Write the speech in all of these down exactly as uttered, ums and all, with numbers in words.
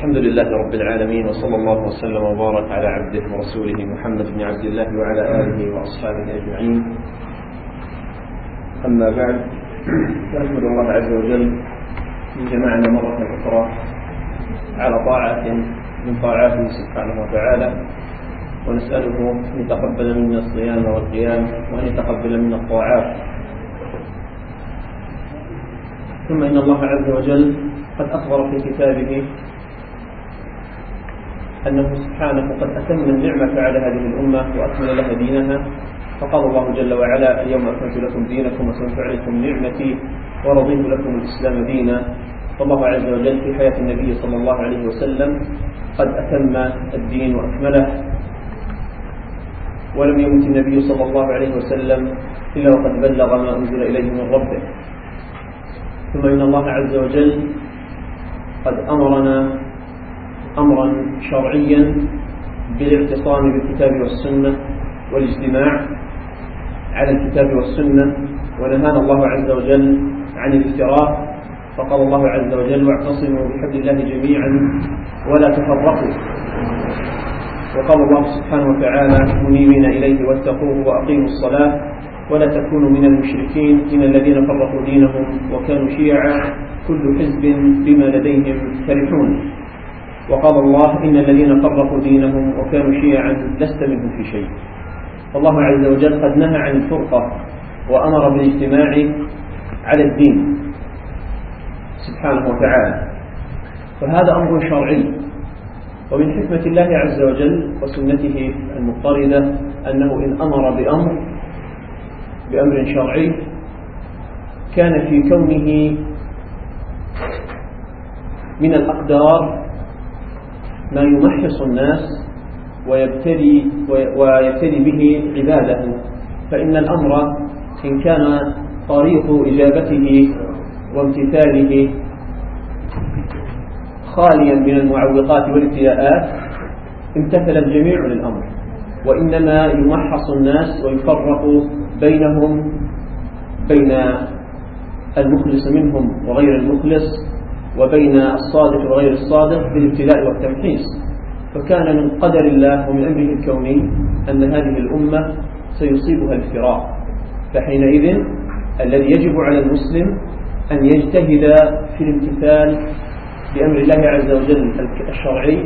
الحمد لله رب العالمين، وصلى الله وسلم وبارك على عبده ورسوله محمد بن عبد الله وعلى آله وأصحابه أجمعين. أما بعد، فنحمد الله عز وجل من جمعنا مرة أخرى على طاعة من طاعاته سبحانه وتعالى، ونسأله أن يتقبل منا الصيام والقيام، وأن يتقبل منا الطاعات. ثم إن الله عز وجل قد أخبر في كتابه أنه سبحانه قد أتم النعمة على هذه الأمة وأكمل لها دينها، فقال الله جل وعلا: اليوم أكملت لكم دينكم وأتممت عليكم نعمتي ورضيت لكم الإسلام دينا. فالله عز وجل في حياة النبي صلى الله عليه وسلم قد أتم الدين وأكمله، ولم يمت النبي صلى الله عليه وسلم إلا وقد بلغ ما أنزل إليه من ربه. ثم إن الله عز وجل قد أمرنا أمرا شرعيا بالاعتصام بالكتاب والسنة والاجتماع على الكتاب والسنة، ونهانا الله عز وجل عن الافتراق، فقال الله عز وجل: واعتصموا بحبل الله جميعا ولا تفرقوا. وقال الله سبحانه وتعالى: منيبين إليه واتقوه وأقيموا الصلاة ولا تكونوا من المشركين إن الذين فرقوا دينهم وكانوا شيعا كل حزب بما لديهم فرحون. وقال الله: إن الذين فرقوا دينهم وكانوا شيعا لست منهم في شيء. فالله عز وجل قد نهى عن الفرقة وأمر بالاجتماع على الدين سبحانه وتعالى، فهذا أمر شرعي. ومن حكمة الله عز وجل وسنته المضطردة أنه إن أمر بأمر بأمر شرعي كان في كونه من الأقدار ما يمحص الناس ويبتلي ويبتلي به عباده. فإن الأمر إن كان طريق إجابته وامتثاله خاليا من المعوقات والابتلاءات امتثل الجميع للأمر، وإنما يمحص الناس ويفرق بينهم بين المخلص منهم وغير المخلص، وبين الصادق وغير الصادق بالابتلاء والتمحيص. فكان من قدر الله ومن أمره الكوني أن هذه الأمة سيصيبها الافتراق، فحينئذ الذي يجب على المسلم أن يجتهد في الامتثال بأمر الله عز وجل الشرعي،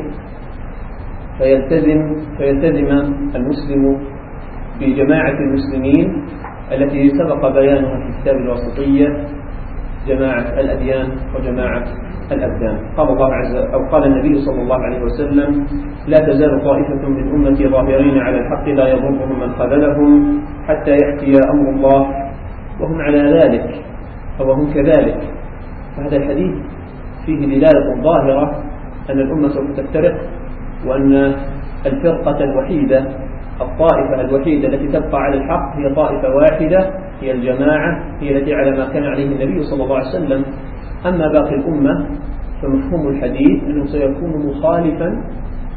فيلتزم فيلتزم المسلم بجماعة المسلمين التي سبق بيانها في كتاب الواسطية، جماعة الأديان وجماعة الأبدان. قال الله عز أو قال النبي صلى الله عليه وسلم: لا تزال طائفة من أمتي ظاهرين على الحق لا يضرهم من خذلهم حتى يأتي أمر الله وهم على ذلك أو هم كذلك. فهذا الحديث فيه دلالة ظاهرة أن الأمة سوف تفترق، وأن الفرقة الوحيدة الطائفة الوحيدة التي تبقى على الحق هي طائفة واحدة، هي الجماعة، هي التي على ما كان عليه النبي صلى الله عليه وسلم. أما باقي الأمة فمفهوم الحديث أنه سيكون مخالفا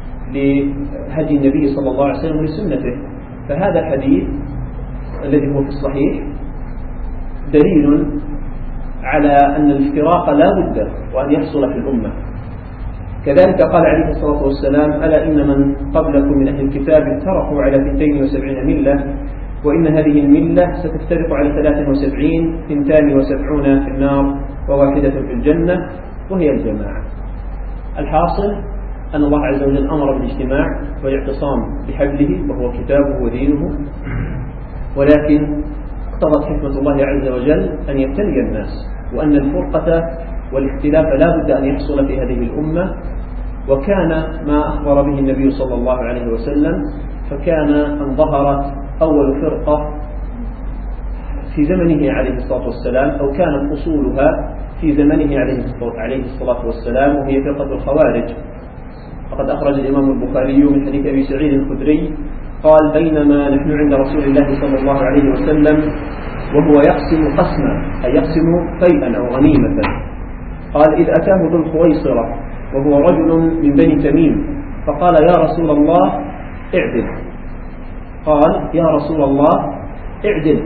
لهدي النبي صلى الله عليه وسلم ولسنته. فهذا الحديث الذي هو في الصحيح دليل على أن الافتراق لا بد وأن يحصل في الأمة. كذلك قال عليه الصلاة والسلام: ألا إن من قبلكم من أهل الكتاب افترقوا على اثنتين وسبعين ملة، وإن هذه الملة ستفترق على ثلاث وسبعين، اثنتان وسبعون في النار وواحدة في الجنة، وهي الجماعة. الحاصل أن الله عز وجل أمر بالاجتماع والاعتصام بحبله وهو كتابه ودينه، ولكن اقتضت حكمة الله عز وجل أن يبتلي الناس، وأن الفرقة والاختلاف لا بد أن يحصل في هذه الأمة. وكان ما أخبر به النبي صلى الله عليه وسلم، فكان أن ظهرت أول فرقة في زمنه عليه الصلاة والسلام، أو كانت أصولها في زمنه عليه الصلاة والسلام، وهي فرقة الخوارج. فقد أخرج الإمام البخاري من حديث أبي سعيد الخدري قال: بينما نحن عند رسول الله صلى الله عليه وسلم وهو يقسم قسما، أي يقسم فيئا أو غنيمة، قال: إذ أتاه ذو الخويصرة وهو رجل من بني تميم، فقال: يا رسول الله اعدل. قال: يا رسول الله اعدل.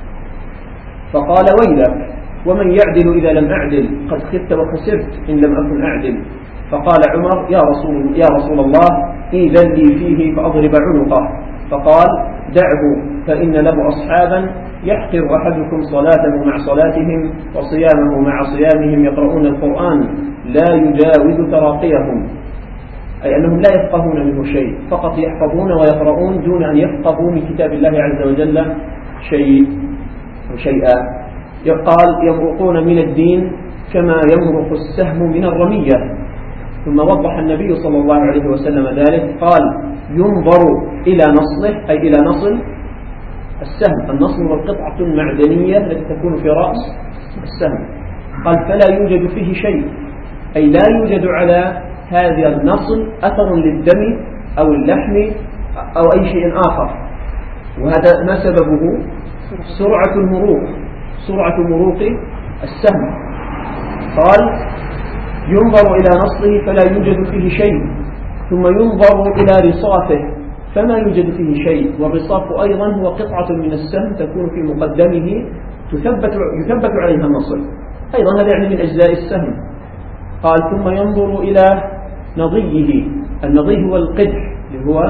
فقال: ويلك، ومن يعدل إذا لم أعدل؟ قد خبت وخسرت إن لم أكن أعدل. فقال عمر يا رسول, يا رسول الله إذن لي فيه فأضرب عنقه. فقال دعه فإن له أصحابا يحقر أحدكم صلاته مع صلاتهم وصيامه مع صيامهم يقرؤون القرآن لا يجاوز تراقيهم، أي أنهم لا يفقهون منه شيء، فقط يحفظون ويقرؤون دون أن يفقهوا من كتاب الله عز وجل شيء شيئا. يقال يمرقون من الدين كما يمرق السهم من الرمية. ثم وضح النبي صلى الله عليه وسلم ذلك، قال ينظر إلى نصله، أي إلى نصل السهم. النصل هو القطعة المعدنية التي تكون في رأس السهم. قال فلا يوجد فيه شيء، أي لا يوجد على هذا النصل أثر للدم أو اللحم أو أي شيء آخر. وهذا ما سببه؟ سرعة المروق، سرعة مروق السهم. قال ينظر إلى نصله فلا يوجد فيه شيء، ثم ينظر إلى رصافه فما يوجد فيه شيء. والرصاف أيضا هو قطعة من السهم تكون في مقدمه تثبت, يثبت عليها النصل، أيضا هذا يعني من أجزاء السهم. قال ثم ينظر إلى نضيه. النضي هو القدح اللي هو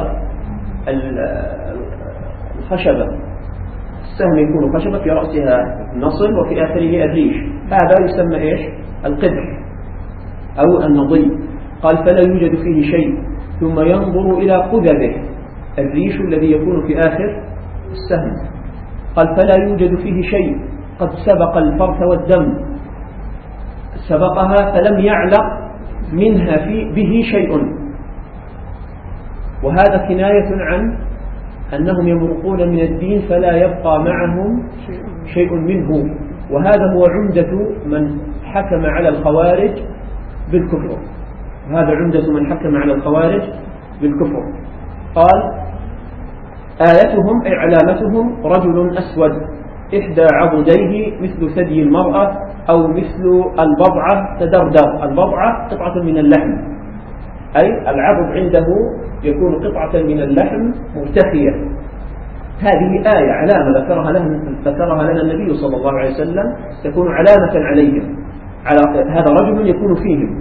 الخشبة، السهم يكون خشبة في رأسها النصل وفي آخره الريش، هذا يسمى إيش؟ القدح أو النضي. قال فلا يوجد فيه شيء. ثم ينظر إلى قذبه، الريش الذي يكون في آخر السهم. قال فلا يوجد فيه شيء، قد سبق الفرث والدم، سبقها فلم يعلق منها في به شيء. وهذا كناية عن أنهم يمرقون من الدين فلا يبقى معهم شيء منه. وهذا هو عمدة من حكم على الخوارج بالكفر، وهذا عمدة من حكم على الخوارج بالكفر. قال آيتهم أي علامتهم رجل أسود إحدى عضديه مثل ثدي المرأة أو مثل البضعة تدردر. البضعة قطعة من اللحم، أي العضد عنده يكون قطعة من اللحم مرتخية. هذه آية علامة ذكرها لنا, ذكرها لنا النبي صلى الله عليه وسلم تكون علامة عليهم، على هذا رجل يكون فيهم.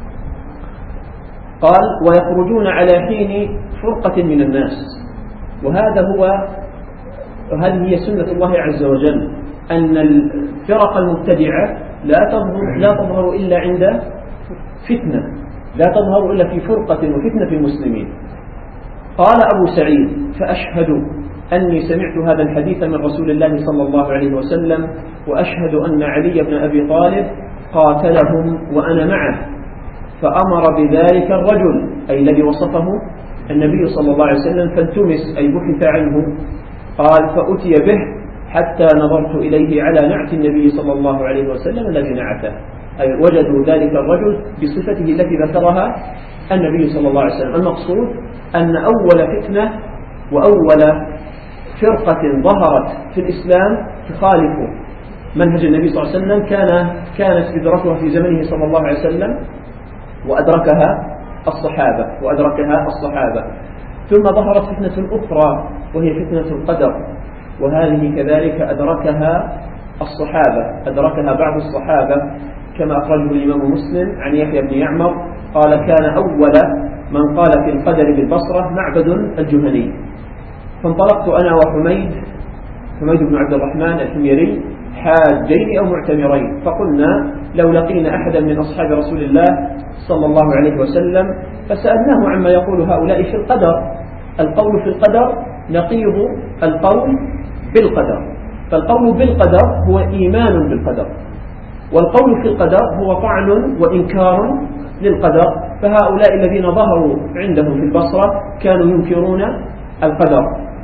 قال ويخرجون على حين فرقة من الناس. وهذا هو وهذه هي سنة الله عز وجل، أن الفرق المبتدعة لا تظهر, لا تظهر إلا عند فتنة، لا تظهر إلا في فرقة وفتنة في المسلمين. قال أبو سعيد فأشهد أني سمعت هذا الحديث من رسول الله صلى الله عليه وسلم، وأشهد أن علي بن أبي طالب قاتلهم وأنا معه، فأمر بذلك الرجل أي الذي وصفه النبي صلى الله عليه وسلم فالتمس أي بحث عنه. قال فأتي به حتى نظرت إليه على نعت النبي صلى الله عليه وسلم الذي نعته، أي وجدوا ذلك الرجل بصفته التي ذكرها النبي صلى الله عليه وسلم. المقصود أن أول فتنة وأول فرقة ظهرت في الإسلام تخالف منهج النبي صلى الله عليه وسلم كان كانت بذرتها في زمنه صلى الله عليه وسلم، وأدركها الصحابة وأدركها الصحابة ثم ظهرت فتنة أخرى وهي فتنة القدر، وهذه كذلك أدركها الصحابة أدركها بعض الصحابة كما أخرجه الإمام مسلم عن يحيى بن يعمر قال كان أول من قال في القدر بالبصرة معبد الجهني. فانطلقت أنا وحميد حميد بن عبد الرحمن الحميري حاجين أو معتمرين، فقلنا لو لقينا أحدا من أصحاب رسول الله صلى الله عليه وسلم فسألناه عما يقول هؤلاء في القدر. القول في القدر نقيض القول بالقدر، فالقول بالقدر هو إيمان بالقدر، والقول في القدر هو طعن وإنكار للقدر. فهؤلاء الذين ظهروا عندهم في البصرة كانوا ينكرون القدر.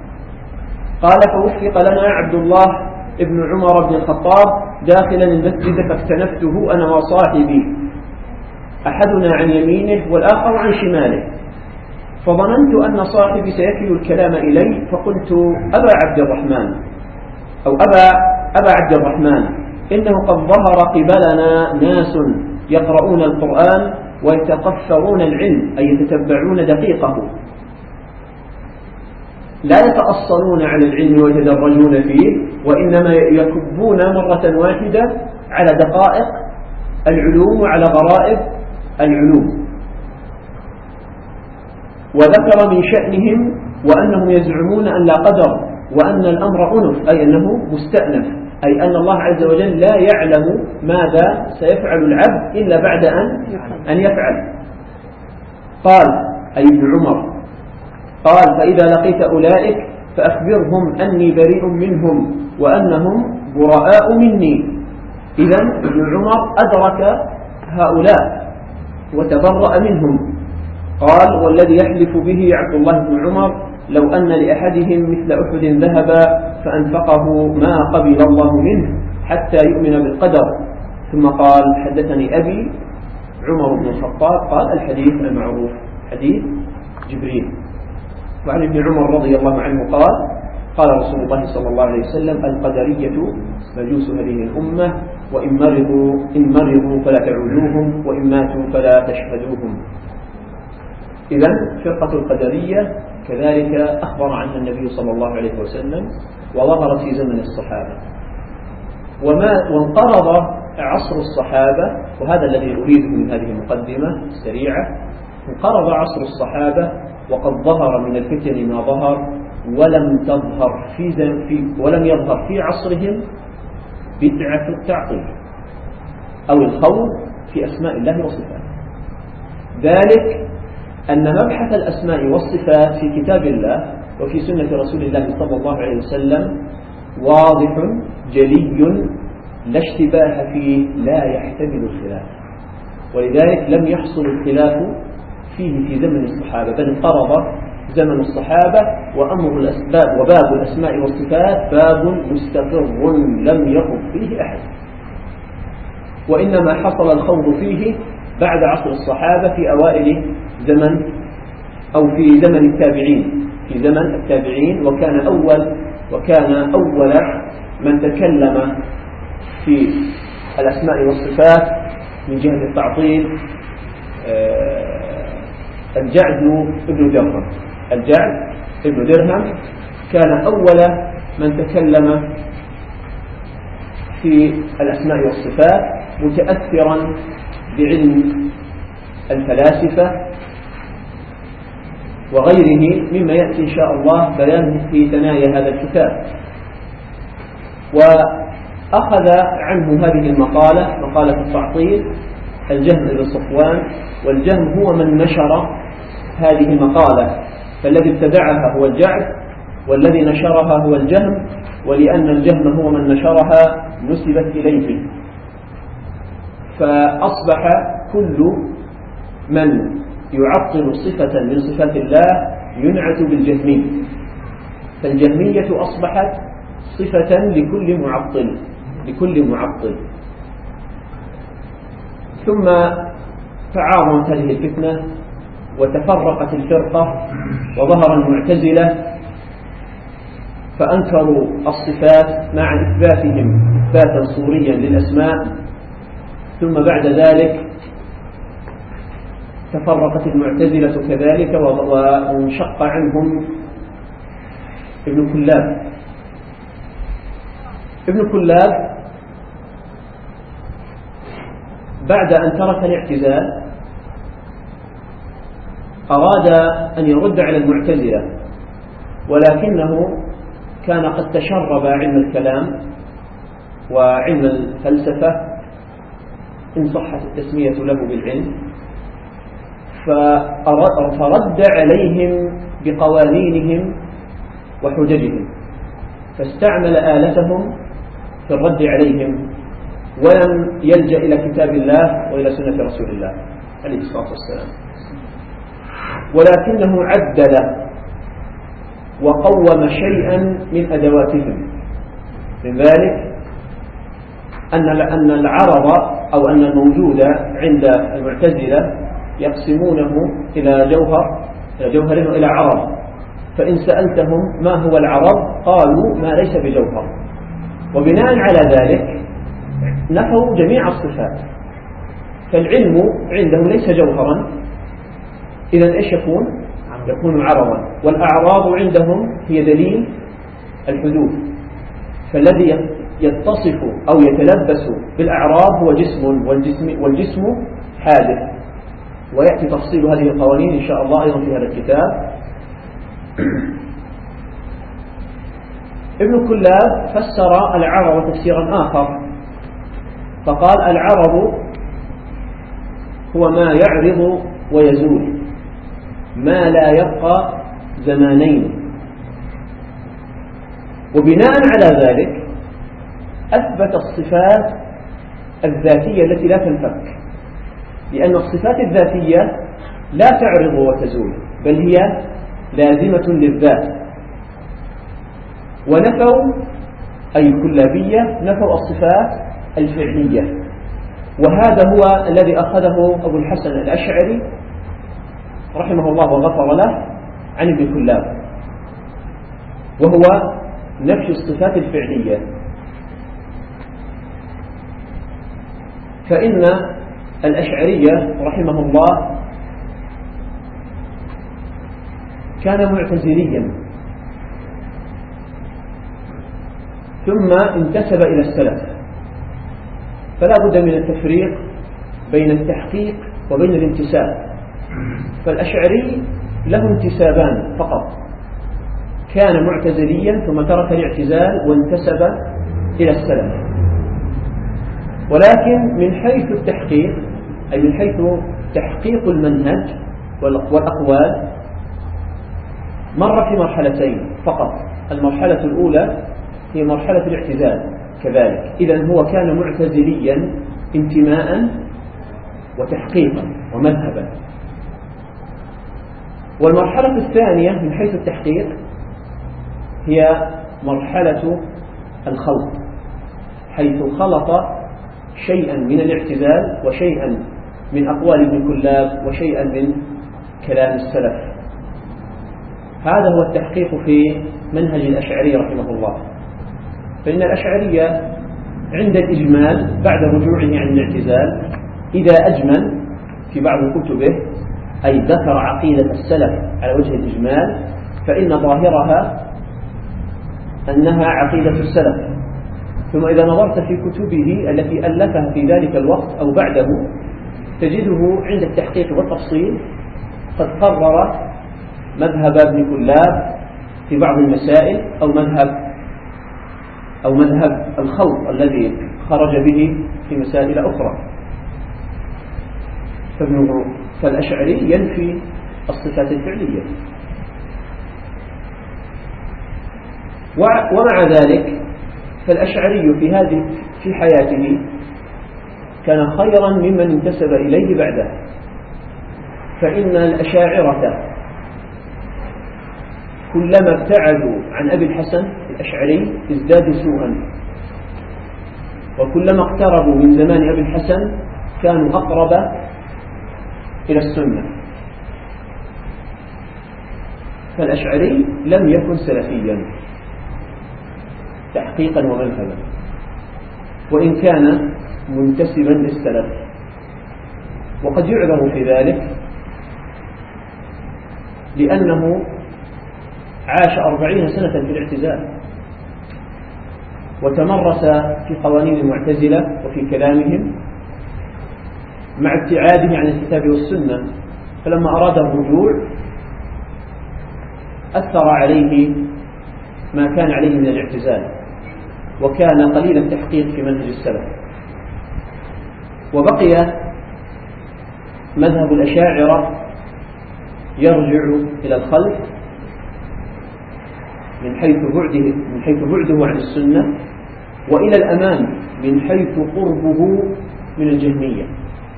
قال فوفق لنا عبد الله ابن عمر بن الخطاب داخلا المسجد فاكتنفته أنا وصاحبي، أحدنا عن يمينه والآخر عن شماله، فظننت أن صاحبي سيكل الكلام إلي، فقلت أبا عبد الرحمن أو أبا, أبا عبد الرحمن إنه قد ظهر قبلنا ناس يقرؤون القرآن ويتقفرون العلم أي يتتبعون دقيقه، لا يتأصلون على العلم ويتدرجون فيه، وإنما يكبون مرة واحدة على دقائق العلوم وعلى غرائب العلوم. وذكر من شأنهم وأنهم يزعمون أن لا قدر وأن الأمر أنف، أي أنه مستأنف، أي أن الله عز وجل لا يعلم ماذا سيفعل العبد إلا بعد أن أن يفعل. قال أي ابن عمر قال: فإذا لقيت أولئك فأخبرهم أني بريء منهم وأنهم براء مني. إذن ابن عمر أدرك هؤلاء وتبرأ منهم. قال: والذي يحلف به عبد الله بن عمر لو أن لأحدهم مثل أحد ذهبا فأنفقه ما قبل الله منه حتى يؤمن بالقدر. ثم قال: حدثني أبي عمر بن الخطاب قال: الحديث المعروف حديث جبريل. وعن ابن عمر رضي الله عنه قال: قال رسول الله صلى الله عليه وسلم: القدرية مجوس هذه الأمة، وإن مرضوا إن مرضوا فلا تعودوهم، وإن ماتوا فلا تشهدوهم. إذن فرقة القدرية كذلك أخبر عنها النبي صلى الله عليه وسلم وظهرت في زمن الصحابة. وما وانقرض عصر الصحابة، وهذا الذي أريده من هذه المقدمة السريعة، انقرض عصر الصحابة وقد ظهر من الفتن ما ظهر، ولم تظهر في, في ولم يظهر في عصرهم بدعة التعطيل أو الخوض في أسماء الله وصفاته. ذلك أن مبحث الأسماء والصفات في كتاب الله وفي سنة رسول الله صلى الله عليه وسلم واضح جلي لا اشتباه فيه، لا يحتمل الخلاف، ولذلك لم يحصل الخلاف فيه في زمن الصحابة، بل انقرض زمن الصحابة. وأمر الأسباب وباب الأسماء والصفات باب مستقر لم يخض فيه أحد، وإنما حصل الخوض فيه بعد عصر الصحابة في أوائل زمن أو في زمن التابعين في زمن التابعين وكان أول وكان أول من تكلم في الأسماء والصفات من جهة التعطيل الجعد ابن درهم الجعد ابن درهم كان أول من تكلم في الأسماء والصفات، متأثرا بعلم الفلاسفة وغيره مما يأتي إن شاء الله بيانه في ثنايا هذا الكتاب. وأخذ عنه هذه المقالة مقالة التعطيل الجهم بن صفوان، والجهم هو من نشر هذه المقالة، فالذي ابتدعها هو الجعد والذي نشرها هو الجهم، ولأن الجهم هو من نشرها نسبت إليه، فأصبح كل من يعطل صفة من صفات الله ينعت بالجهمي، فالجهمية أصبحت صفة لكل معطل لكل معطل ثم تعاظمت هذه الفتنة وتفرقت الفرقة وظهر المعتزلة فأنكروا الصفات مع إثباتهم إثباتا صوريا للأسماء، ثم بعد ذلك تفرقت المعتزلة كذلك وانشق عنهم ابن كلاب. ابن كلاب بعد أن ترك الاعتزال أراد أن يرد على المعتزلة، ولكنه كان قد تشرب علم الكلام وعلم الفلسفة إن صحت التسمية له بالعلم، فرد عليهم بقوانينهم وحججهم، فاستعمل آلتهم في الرد عليهم ولم يلجأ إلى كتاب الله وإلى سنة رسول الله عليه الصلاة والسلام، ولكنه عدل وقوم شيئا من أدواتهم. من ذلك أن أن العرض أو أن الموجود عند المعتزلة يقسمونه إلى جوهر إلى جوهر وإلى عرض، فإن سألتهم ما هو العرض قالوا ما ليس بجوهر، وبناء على ذلك نفوا جميع الصفات، فالعلم عندهم ليس جوهرا، إذن إيش يكون؟ يكون عرضا، والأعراض عندهم هي دليل الحدوث، فالذي يتصف أو يتلبس بالأعراض هو جسم، والجسم, والجسم حادث، ويأتي تفصيل هذه القوانين إن شاء الله أيضا في هذا الكتاب. ابن كلاب فسر العرض تفسيرا آخر، فقال العرض هو ما يعرض ويزول، ما لا يبقى زمانين. وبناء على ذلك أثبت الصفات الذاتية التي لا تنفك، لأن الصفات الذاتية لا تعرض وتزول، بل هي لازمة للذات. ونفوا أي الكلابية نفوا الصفات الفعلية، وهذا هو الذي أخذه أبو الحسن الأشعري رحمه الله وغفر له عن ابن كلاب، وهو نفي الصفات الفعلية. فإن الأشعرية رحمه الله كان معتزليا ثم انتسب إلى السلف، فلا بد من التفريق بين التحقيق وبين الانتساب. فالأشعري له انتسابان فقط، كان معتزليا ثم ترك الاعتزال وانتسب إلى السلف. ولكن من حيث التحقيق، أي من حيث تحقيق المنهج والأقوال، مر في مرحلتين فقط. المرحلة الأولى هي مرحلة الاعتزال كذلك، إذن هو كان معتزليا انتماء وتحقيقا ومذهبا. والمرحلة الثانية من حيث التحقيق هي مرحلة الخلط، حيث خلط شيئا من الاعتزال وشيئا من أقوال ابن كلاب وشيئا من كلام السلف. هذا هو التحقيق في منهج الأشعري رحمه الله. فإن الأشعرية عند الإجمال بعد رجوعه عن الاعتزال إذا أجمل في بعض كتبه أي ذكر عقيدة السلف على وجه الإجمال، فإن ظاهرها أنها عقيدة السلف. ثم إذا نظرت في كتبه التي ألفها في ذلك الوقت أو بعده تجده عند التحقيق والتفصيل قد قرر مذهب ابن كلاب في بعض المسائل أو مذهب أو مذهب الخلط الذي خرج به في مسائل أخرى. فالأشعري ينفي الصفات الفعلية، ومع ذلك فالأشعري في هذه في حياته كان خيرا ممن انتسب إليه بعده. فإن الأشاعرة كلما ابتعدوا عن أبي الحسن الأشعري ازدادوا سوءا، وكلما اقتربوا من زمان أبي الحسن كانوا أقرب إلى السنة. فالأشعري لم يكن سلفيا تحقيقا ومذهبا، وإن كان منتسبا للسلف. وقد يعذر في ذلك لأنه عاش أربعين سنة في الاعتزال وتمرس في قوانين المعتزلة وفي كلامهم مع ابتعاده عن الكتاب والسنة. فلما أراد الرجوع أثر عليه ما كان عليه من الاعتزال، وكان قليل التحقيق في منهج السلف. وبقي مذهب الأشاعرة يرجع إلى الخلف من حيث بعده من حيث بعده عن السنة، وإلى الأمام من حيث قربه من الجهمية.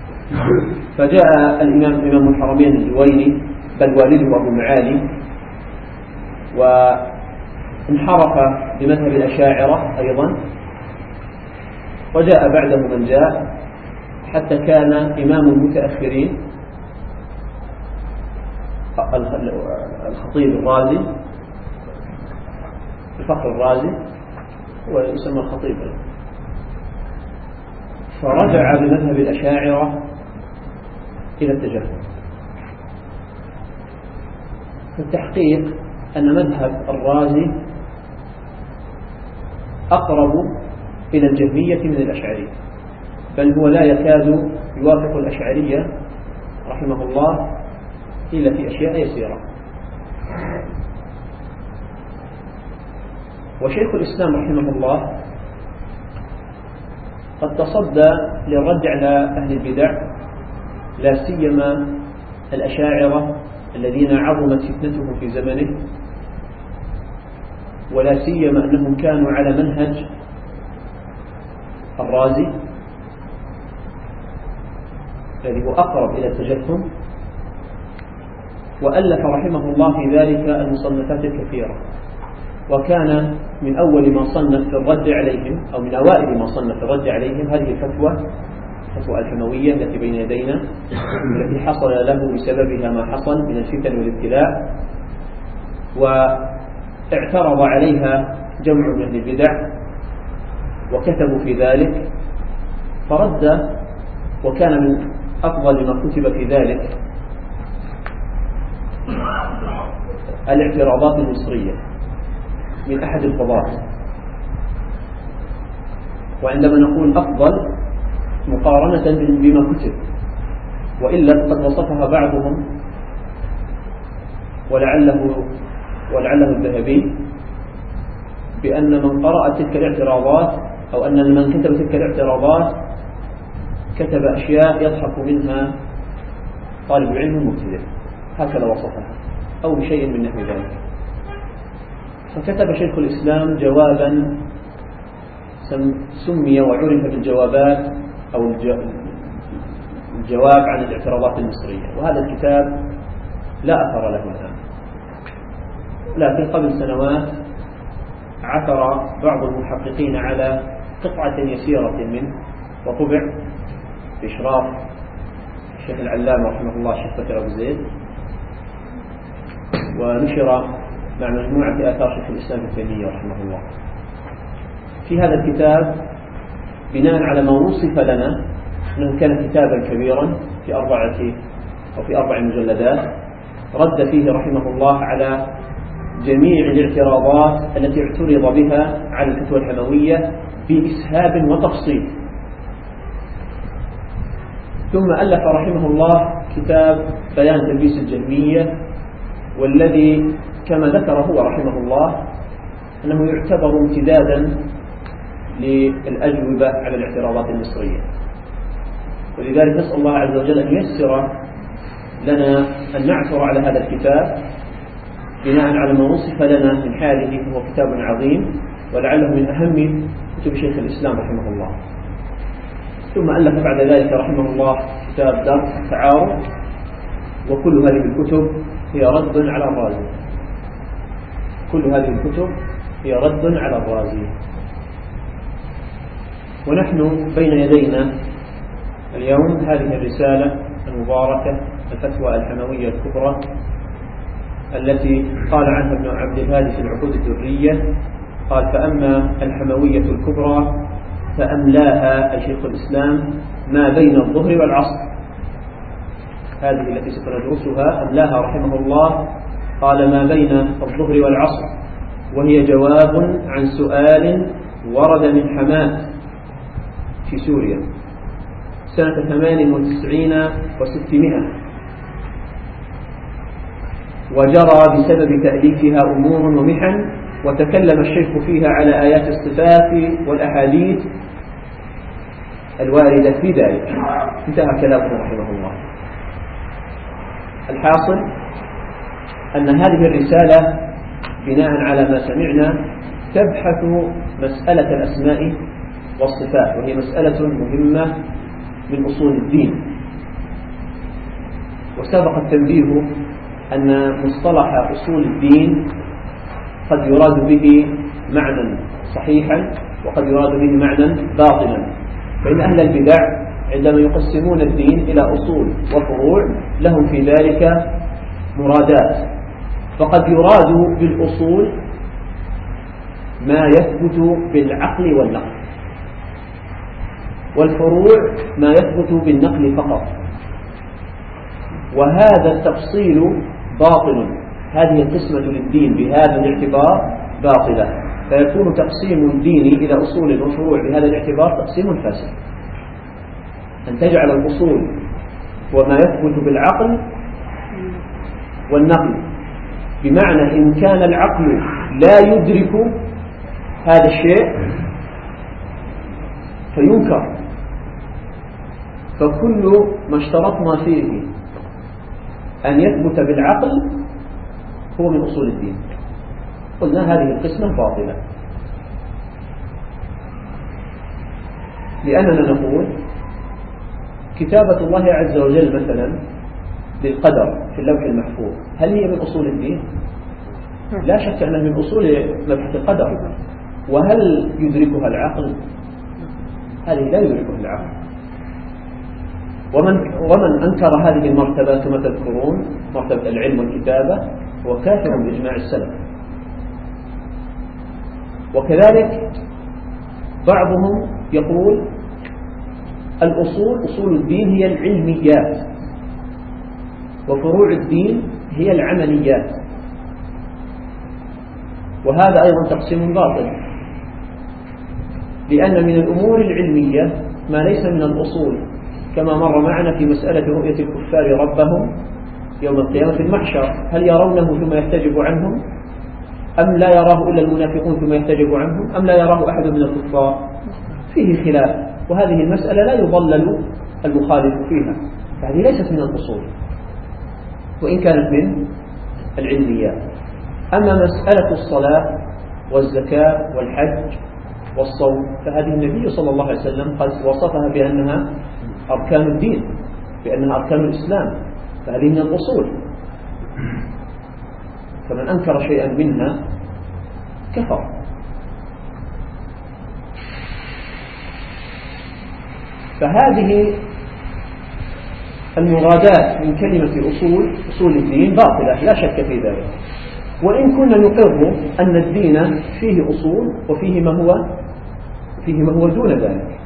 فجاء الإمام إمام الحرمين الجويني بل والده أبو معالي وانحرف بمذهب الأشاعرة أيضا، وجاء بعده من جاء حتى كان إمام المتأخرين الخطيب الرازي الفخر الرازي ويسمى الخطيب، فرجع بمذهب الأشاعرة إلى التجهم. في التحقيق أن مذهب الرازي أقرب إلى الجهمية من الأشعرية، بل هو لا يكاد يوافق الأشعرية رحمه الله إلا في أشياء يسيرة. وشيخ الإسلام رحمه الله قد تصدى للرد على أهل البدع، لا سيما الأشاعرة الذين عظمت فتنتهم في زمنه، ولا سيما أنهم كانوا على منهج الرازي الذي هو أقرب إلى التجهم، وألف رحمه الله في ذلك المصنفات الكثيرة، وكان من أول ما صنف في الرد عليهم أو من أوائل ما صنف في الرد عليهم هذه الفتوى، الفتوى الحموية التي بين يدينا، التي حصل له بسببها ما حصل من الفتن والابتلاء، واعترض عليها جمع من أهل البدع وكتبوا في ذلك فرد. وكان من أفضل ما كتب في ذلك الاعتراضات المصرية من أحد القضاة. وعندما نقول أفضل مقارنة بما كتب، وإلا قد وصفها بعضهم ولعله ولعله الذهبي بأن من قرأ تلك الاعتراضات أو أن من كتب تلك الاعتراضات كتب أشياء يضحك منها طالب العلم مبتدئ، هكذا وصفها أو بشيء من نحو ذلك. فكتب شيخ الإسلام جوابا سمي وعرف بالجوابات أو الجواب عن الاعتراضات المصرية، وهذا الكتاب لا أثر له الآن، لكن قبل سنوات عثر بعض المحققين على قطعة يسيرة منه وطبع بإشراف الشيخ العلامة رحمه الله الشيخ بكر أبو زيد، ونشر مع مجموعة آثار شيخ الإسلام ابن تيمية رحمه الله. في هذا الكتاب بناء على ما وصف لنا أنه كان كتابا كبيرا في أربعة أو في أربع مجلدات، رد فيه رحمه الله على جميع الاعتراضات التي اعترض بها على الفتوى الحموية بإسهاب وتفصيل. ثم ألف رحمه الله كتاب بيان تلبيس الجهمية، والذي كما ذكر هو رحمه الله أنه يعتبر امتدادا للأجوبة على الاعتراضات المصرية. ولذلك نسأل الله عز وجل أن ييسر لنا أن نعثر على هذا الكتاب بناء على ما وصف لنا من حاله، فهو كتاب عظيم ولعله من أهم كتب شيخ الإسلام رحمه الله. ثم ألف بعد ذلك رحمه الله كتاب درس التعارض، وكل هذه الكتب هي رد على الرازي، كل هذه الكتب هي رد على الرازي. ونحن بين يدينا اليوم هذه الرسالة المباركة الفتوى الحموية الكبرى، التي قال عنها ابن عبد الهادي في العقود الدرية، قال: فأما الحموية الكبرى فأملاها أي شيخ الإسلام ما بين الظهر والعصر. هذه التي سندرسها أملاها رحمه الله، قال ما بين الظهر والعصر، وهي جواب عن سؤال ورد من حماة في سوريا سنة ثمان وتسعين وستمائة، وجرى بسبب تأليفها أمور ومحن، وتكلم الشيخ فيها على آيات الصفات والأحاديث الواردة في ذلك. انتهى كلامه رحمه الله. الحاصل أن هذه الرسالة بناء على ما سمعنا تبحث مسألة الأسماء والصفات، وهي مسألة مهمة من أصول الدين. وسبق التنبيه أن مصطلح أصول الدين قد يراد به معنى صحيحا وقد يراد به معنى باطلا، فإن أهل البدع عندما يقسمون الدين إلى أصول وفروع لهم في ذلك مرادات، فقد يراد بالأصول ما يثبت بالعقل والنقل، والفروع ما يثبت بالنقل فقط، وهذا التفصيل باطل. هذه القسمة للدين بهذا الاعتبار باطلة، فيكون تقسيم الدين إلى أصول وفروع بهذا الاعتبار تقسيم فاسد. أن تجعل الأصول وما يثبت بالعقل والنقل، بمعنى إن كان العقل لا يدرك هذا الشيء فينكر، فكل ما اشترطنا فيه أن يثبت بالعقل هو من أصول الدين. قلنا هذه القسمة باطلة، لأننا نقول كتابة الله عز وجل مثلا للقدر في اللوح المحفوظ هل هي من أصول الدين؟ لا شك أنها من أصول مبحث القدر. وهل يدركها العقل؟ هذه لا يدركها العقل. ومن, ومن أنكر هذه المرتبة كما تذكرون مرتبة العلم والكتابة هو كافر بإجماع السلف. وكذلك بعضهم يقول الأصول أصول الدين هي العلميات، وفروع الدين هي العمليات، وهذا أيضا تقسيم باطل، لأن من الأمور العلمية ما ليس من الأصول، كما مر معنا في مسألة رؤية الكفار ربهم يوم القيامة في المحشر، هل يرونه ثم يحتجب عنهم أم لا يراه إلا المنافقون ثم يحتجب عنهم أم لا يراه أحد من الكفار؟ فيه خلاف، وهذه المسألة لا يضلل المخالف فيها، فهذه ليست من الأصول وإن كانت من العلميات. أما مسألة الصلاة والزكاة والحج والصوم فهذه النبي صلى الله عليه وسلم قد وصفها بأنها أركان الدين، بأنها أركان الإسلام، فهذه من الأصول، فمن أنكر شيئا منها كفر. فهذه المرادات من كلمة أصول أصول الدين باطلة لا شك في ذلك، وإن كنا نقر أن الدين فيه أصول وفيه ما هو فيه ما هو دون ذلك.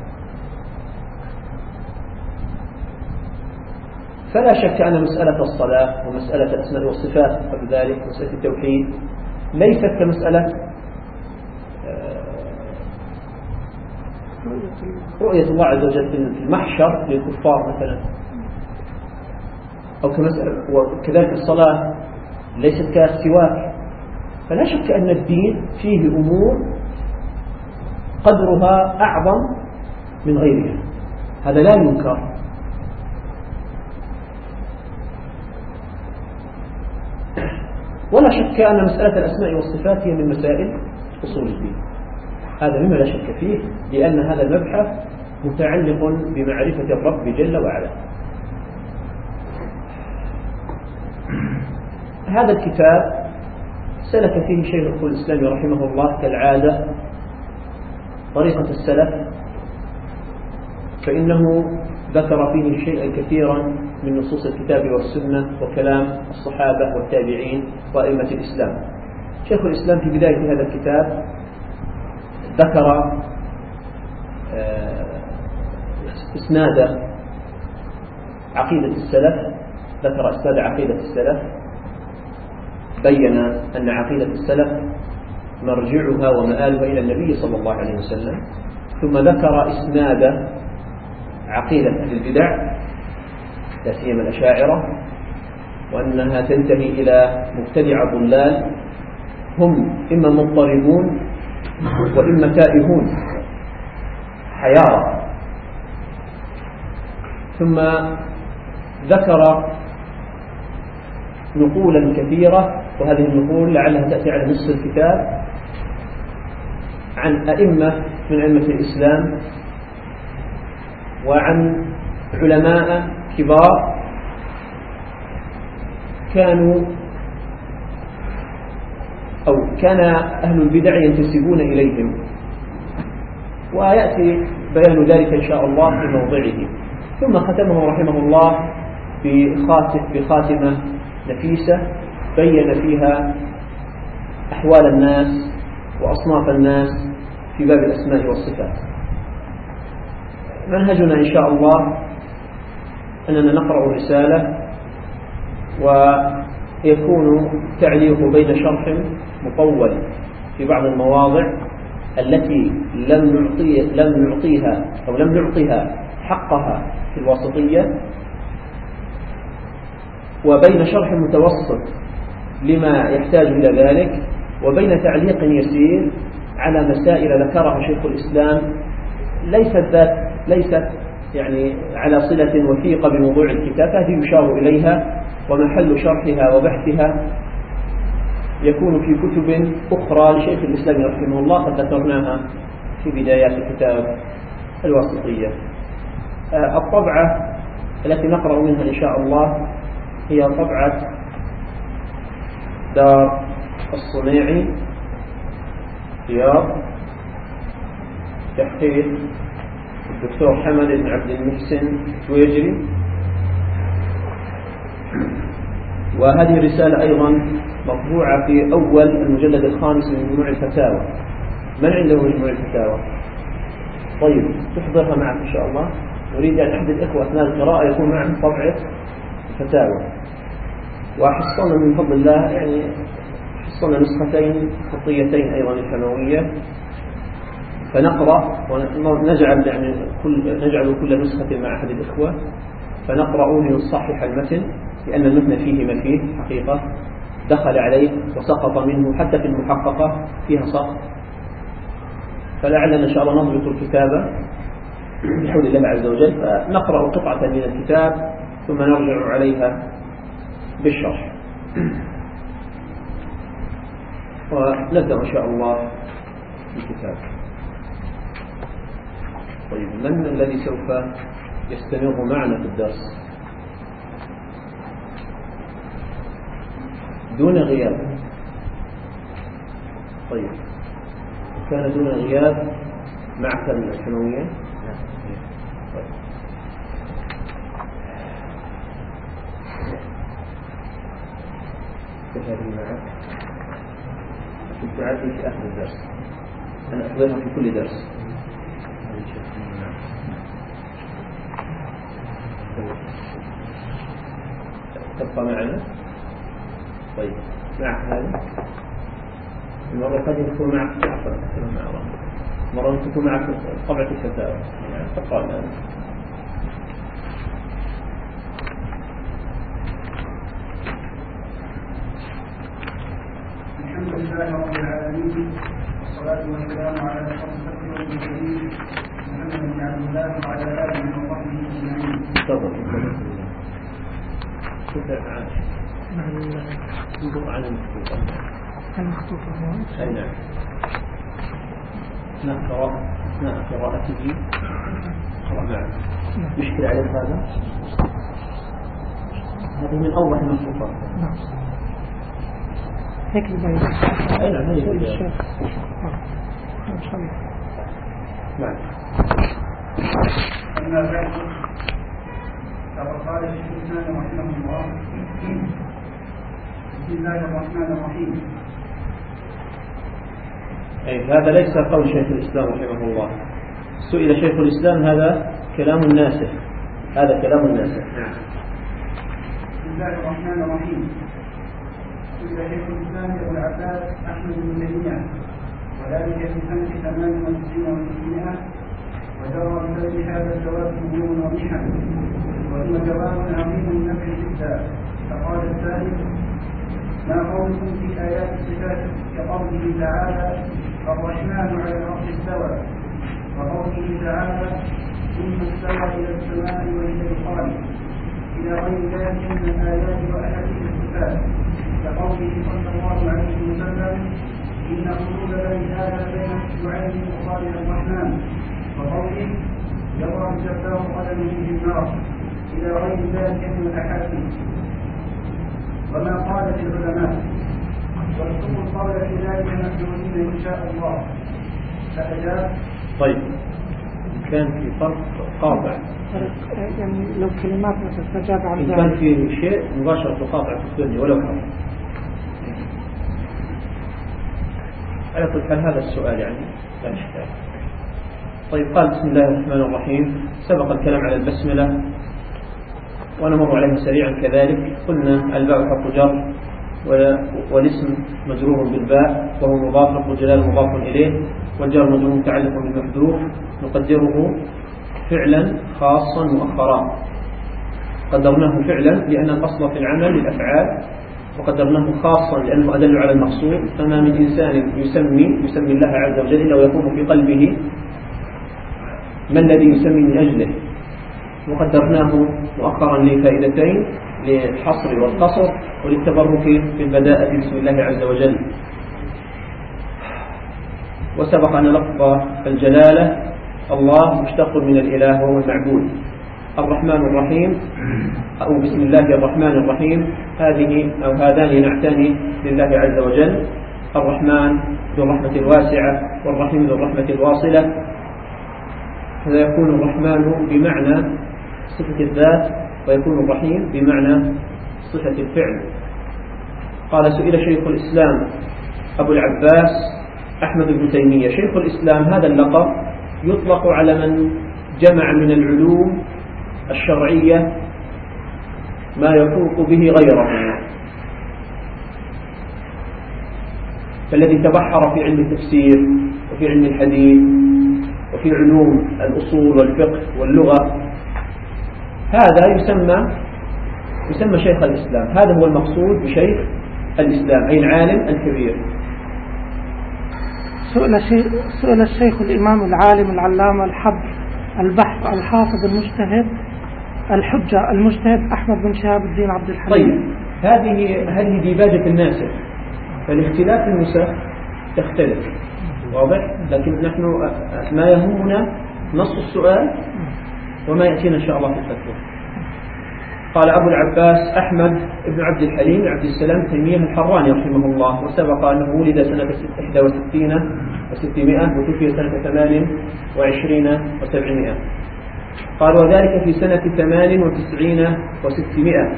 فلا شك أن مسألة الصلاة ومسألة الأسماء والصفات وكذلك مسألة التوحيد ليست كمسألة رؤية الله عز وجل في المحشر للكفار مثلا، أو كمسألة وكذلك الصلاة ليست كالسواك. فلا شك أن الدين فيه أمور قدرها أعظم من غيرها، هذا لا ينكر. ولا شك أن مسألة الأسماء والصفات هي من مسائل أصول الدين، هذا مما لا شك فيه، لأن هذا المبحث متعلق بمعرفة الرب جل وعلا. هذا الكتاب سلك فيه شيخ الإسلام رحمه الله كالعادة طريقة السلف، فإنه ذكر فيه شيئا كثيرا من نصوص الكتاب والسنة وكلام الصحابة والتابعين وأئمة الإسلام. شيخ الإسلام في بداية هذا الكتاب ذكر إسناد عقيدة السلف، ذكر إسناد عقيدة السلف، بين أن عقيدة السلف مرجعها ومآلها إلى النبي صلى الله عليه وسلم، ثم ذكر إسناد عقيدة أهل البدع لا سيما الأشاعرة، وأنها تنتهي إلى مبتدع ضلال هم إما مضطربون وإما تائهون حيارى. ثم ذكر نقولا كثيرة، وهذه النقول لعلها تأتي على نصف الكتاب، عن أئمة من أئمة الإسلام وعن علماء كبار كانوا أو كان أهل البدع ينتسبون إليهم، ويأتي بيان ذلك إن شاء الله في موضعه. ثم ختمه رحمه الله بخاتمة نفيسة بين فيها أحوال الناس وأصناف الناس في باب الأسماء والصفات. منهجنا إن شاء الله أننا نقرأ رسالة ويكون تعليق بين شرح مطول في بعض المواضع التي لم نعطي لم نعطيها أو لم نعطيها حقها في الواسطية، وبين شرح متوسط لما يحتاج إلى ذلك، وبين تعليق يسير على مسائل ذكرها شيخ الإسلام ليست ذات ليست يعني على صلة وثيقة بموضوع الكتاب، هذه يشار إليها ومحل شرحها وبحثها يكون في كتب أخرى لشيخ الإسلام رحمه الله قد ذكرناها في بدايات كتاب الواسطية. الطبعة التي نقرأ منها إن شاء الله هي طبعة دار الصنيعي رياض، تحقيق الدكتور حمد بن عبد المحسن التويجري. وهذه رسالة أيضا مطبوعة في أول المجلد الخامس من مجموع الفتاوى. من عنده مجموع الفتاوى؟ طيب تحضرها معك إن شاء الله. نريد أن أحد الإخوة أثناء القراءة يكون معهم طبعة الفتاوى. وحصلنا من فضل الله يعني حصلنا نسختين خطيتين أيضا الحموية، فنقرأ ونجعل يعني كل نجعل كل نسخة مع أحد الإخوة فنقرأ لنصحح المتن، لأن المتن فيه ما فيه حقيقة دخل عليه وسقط منه، حتى في المحققة فيها سقط، فلعلنا إن شاء الله نضبط الكتابة بحول الله عز وجل، فنقرأ قطعة من الكتاب ثم نرجع عليها بالشرح ونبدأ إن شاء الله بالكتاب. طيب من الذي سوف يستمر معنا في الدرس دون غياب؟ طيب كان دون غياب معك الحموية؟ طيب. كيف معك؟ كنت تعدي في آخر الدرس، أنا أحضرها في كل درس. تبقى معنا؟ طيب معك هذا؟ المرة القادمة تكون معك عفوا مع الله. مرة تكون معك طبعة الفتاوى يعني تبقى معنا. الحمد لله رب العالمين، والصلاة والسلام على أشرف الخلق والمرسلين محمد بن عبد الله وعلى آله وصحبه أجمعين. تفضل. كيف عاش؟ مع انظر على المخطوطة. المخطوطة هو؟ أي نعم. أثناء قراءة أثناء قراءته قرأ معه. يشكل عليك هذا؟ هذه من أوضح المخطوطات. نعم. هيك البيت. أي نعم هذه البيت. إن شاء الله. نعم. أما بعد فقد قال الشيخ الإسلام رحمه الله: بسم الله الرحمن الرحيم. أي هذا ليس قول شيخ الإسلام رحمه الله. سئل شيخ الإسلام هذا كلام الناسخ، هذا كلام الناسخ. نعم. بسم الله الرحمن الرحيم. سئل شيخ الإسلام أبو العباس أحمد بن تيمية وذلك في سنة ثمان وتسعين وتسعمائة، وجرى بسبب هذا الجواب أمور واضحة، وهو جواب عظيم النفع جدا. فقال السائل: ما قولكم في آيات الصفات كقوله تعالى: الرحمن على العرش استوى، وقوله تعالى: ثم استوى إلى السماء وهي دخان، إلى غير ذلك من الآيات وأحاديث الصفات، كقوله صلى الله عليه وسلم: إن قلوب بني آدم بين أسبوعين أصابع الرحمن، وقوله: يضع الجبار قدمه في النار، إلى غير ذلك من الأحاديث. وما قالت العلماء واتقوا القول في ذلك مأجورين إن شاء الله. فأجاب: طيب كان في فرق قاطع، يعني لو كلمات مثل فجاب عن إن ذلك كان في شيء مباشرة قاطع في الدنيا ولو كان. على كل حال هذا السؤال يعني لا إشكال. طيب قال: بسم الله الرحمن الرحيم. سبق الكلام على البسملة ونمر عليها سريعا كذلك. قلنا الباء حرف جر والاسم مجرور بالباء وهو مضاف، لفظ الجلالة مضاف إليه، والجر مجرور متعلق بالمحذوف، نقدره فعلا خاصا مؤخرا. قدرناه فعلا لأن الأصل في العمل للأفعال، وقدرناه خاصا لأنه أدل على المقصود. فما من إنسان يسمي يسمي الله عز وجل إلا ويكون في قلبه ما الذي يسمي من أجله. وقدرناه مؤخرا لفائدتين: للحصر والقصر، وللتبرك في البداءة بسم الله عز وجل. وسبق أن لفظ الجلالة الله مشتق من الإله وهو المعبود. الرحمن الرحيم أو بسم الله الرحمن الرحيم هذه أو هذان نعتان لله عز وجل. الرحمن ذو الرحمة الواسعة، والرحيم ذو الرحمة الواصلة. هذا يكون الرحمن بمعنى صفة الذات، ويكون الرحيم بمعنى صفة الفعل. قال: سئل شيخ الإسلام أبو العباس أحمد بن تيمية. شيخ الإسلام هذا اللقب يطلق على من جمع من العلوم الشرعية ما يفوق به غيره، فالذي تبحر في علم التفسير وفي علم الحديث وفي علوم الأصول والفقه واللغة، هذا يسمى يسمى شيخ الإسلام. هذا هو المقصود بشيخ الإسلام، أي العالم الكبير. سئل سئل الشيخ الإمام العالم العلامة الحبر البحر الحافظ المجتهد الحجة المجتهد أحمد بن شهاب الدين عبد الحليم. طيب، هذه هذه ديباجة الناسخ، فالاختلاف النسخ تختلف، واضح؟ لكن نحن ما يهمنا نص السؤال وما يأتينا إن شاء الله في الفتوى. قال أبو العباس أحمد بن عبد الحليم عبد السلام تيمية الحراني رحمه الله، وسبق أنه ولد سنة إحدى وستين وستمائة وتوفي سنة ثمان وعشرين وسبعمائة. قال: وذلك في سنة ثمان وتسعين وستمائة.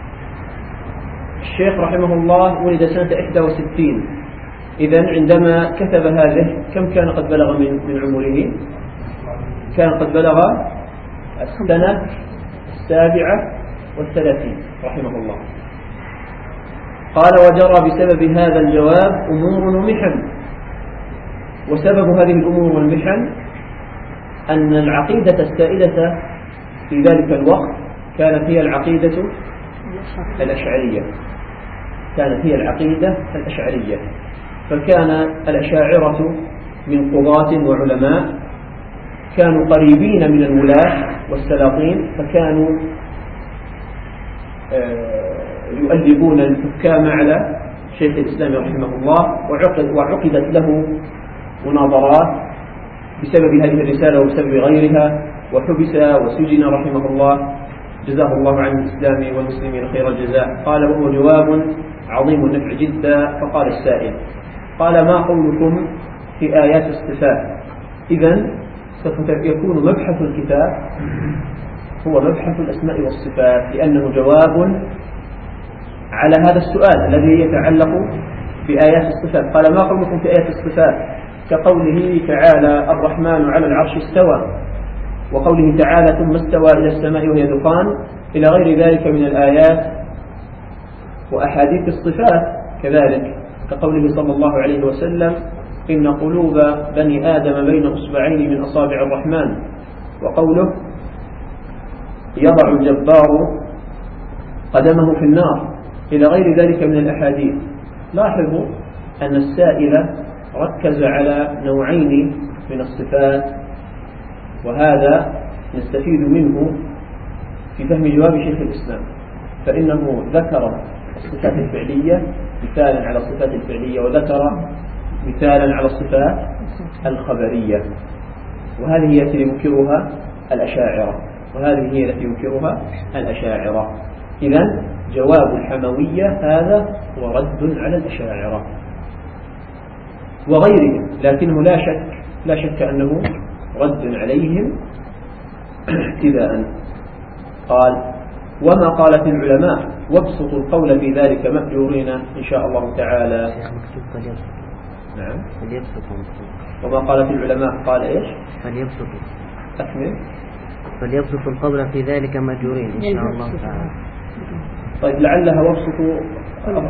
الشيخ رحمه الله ولد سنة إحدى وستين، إذن عندما كتب هذه كم كان قد بلغ من من عمره؟ كان قد بلغ السنة السابعة والثلاثين رحمه الله. قال: وجرى بسبب هذا الجواب أمور ومحن. وسبب هذه الأمور والمحن أن العقيدة السائدة في ذلك الوقت كانت هي العقيدة الأشعرية كانت هي العقيدة الأشعرية فكان الأشاعرة من قضاة وعلماء، كانوا قريبين من الولاة والسلاطين، فكانوا يؤلبون الحكام على شيخ الإسلام رحمه الله، وعقد وعقدت له مناظرات بسبب هذه الرسالة وبسبب غيرها، وحبس وسجن رحمه الله، جزاه الله عن الإسلام والمسلمين خير الجزاء. قال: وهو جواب عظيم النفع جدا. فقال السائل: قال: ما قولكم في آيات الصفات؟ إذن سوف يكون مبحث الكتاب هو مبحث الأسماء والصفات، لأنه جواب على هذا السؤال الذي يتعلق بآيات الصفات. قال: ما قولكم في آيات الصفات؟ كقوله تعالى: الرحمن على العرش استوى، وقوله تعالى: ثم استوى إلى السماء وهي دخان، إلى غير ذلك من الآيات وأحاديث الصفات. كذلك كقوله صلى الله عليه وسلم: إن قلوب بني آدم بين أصبعين من أصابع الرحمن، وقوله: يضع الجبار قدمه في النار، إلى غير ذلك من الأحاديث. لاحظوا أن السائل ركز على نوعين من الصفات، وهذا نستفيد منه في فهم جواب شيخ الإسلام، فإنه ذكر الصفات الفعلية مثالا على الصفات الفعلية، وذكر مثالا على الصفات الخبرية، وهذه هي التي ينكرها الأشاعرة وهذه هي التي ينكرها الأشاعرة. إذن جواب الحموية هذا هو رد على الأشاعرة وغيرهم، لكنه لا شك لا شك أنه رد عليهم ابتداء. قال: وما قالت العلماء وابسطوا القول في ذلك مأجورين إن شاء الله تعالى. نعم. وما قالت العلماء قال إيش؟ فليبسطوا أكمل. فليبسطوا القول في ذلك مأجورين إن شاء الله تعالى. طيب، لعلها وابسطوا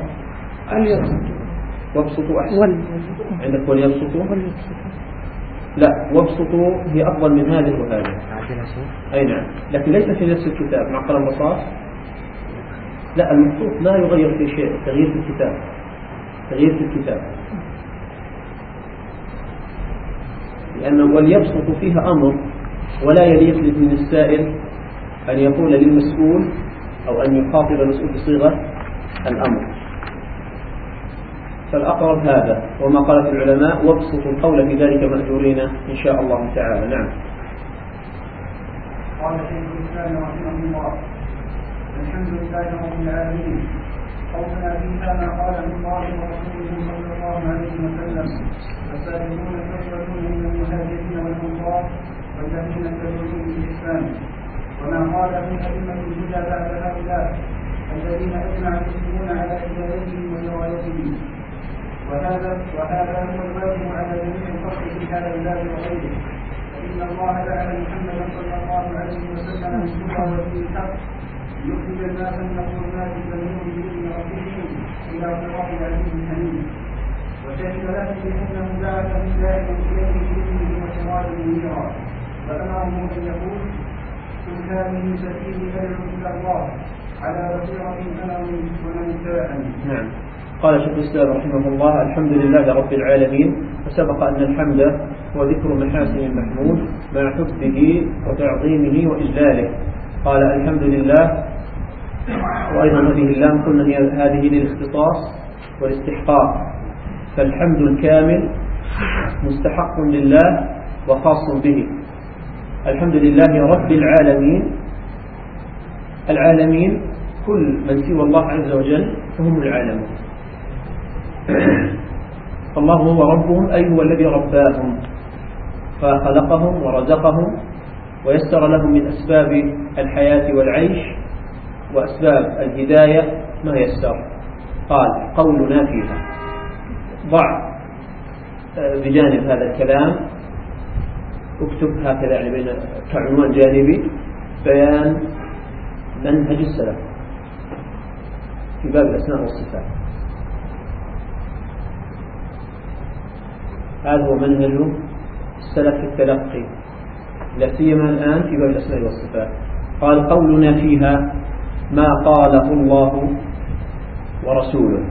وابسطوا أحسن عندك. وليبسطوا لا، وابسطوا هي أفضل من هذه وهذه. أي نعم، لكن ليس في نفس الكتاب مع قلم رصاص. لا، المخطوط لا يغير في شيء، تغيير في الكتاب، تغيير في الكتاب، لأنه وليبسط فيها أمر، ولا يليق من السائل أن يقول للمسؤول أو أن يخاطب المسؤول بصيغة الأمر، فالأقرب هذا. وما قالت العلماء وابسطوا القول في ذلك مأجورين إن شاء الله تعالى. نعم. قال شيخ الإسلام رحمه الله: الحمد لله رب العالمين. قولنا فيها ما قاله الله ورسوله صلى الله عليه وسلم: والسابقون الأولون من المهاجرين والأنصار والذين اتبعوهم بإحسان. وما قاله أئمة الهدى بعد هؤلاء الذين أجمع المسلمون على هدايتهم ودرايتهم. وهذا وهذا هو الواجب على جميع الخلق في هذا الباب وغيره، فإن الله جعل محمدا صلى الله عليه وسلم الهدى ودين الحق ليخرج الناس من الظلمات إلى النور بإذن ربهم إلى صراط العزيز الحميد. وشهد له بأنه بعثه داعيا إليه بإذنه وسراجا منيرا، وأمره أن يقول: قل هذه سبيلي أدعو إلى الله على بصيرة أنا ومن اتبعني. نعم. قال شيخ الإسلام رحمه الله: الحمد لله رب العالمين. وسبق أن الحمد هو ذكر محاسن المحمود مع حبه وتعظيمه وإجلاله. قال الحمد لله، وأيضا هذه اللام قلنا هي هذه للاختصاص والاستحقاق، فالحمد الكامل مستحق لله وخاص به. الحمد لله رب العالمين. العالمين كل من سوى الله عز وجل فهم العالمون، فالله هو ربهم، أي هو الذي رباهم فخلقهم ورزقهم ويسر لهم من أسباب الحياة والعيش وأسباب الهداية ما يسر. قال قولنا فيها، ضع بجانب هذا الكلام، اكتب هكذا يعني بين كعنوان جانبي: بيان منهج السلف في باب الأسماء والصفات. هذا هو منهج السلف في التلقي، لا سيما الآن في باب الأسماء والصفات. قال قولنا فيها ما قاله الله ورسوله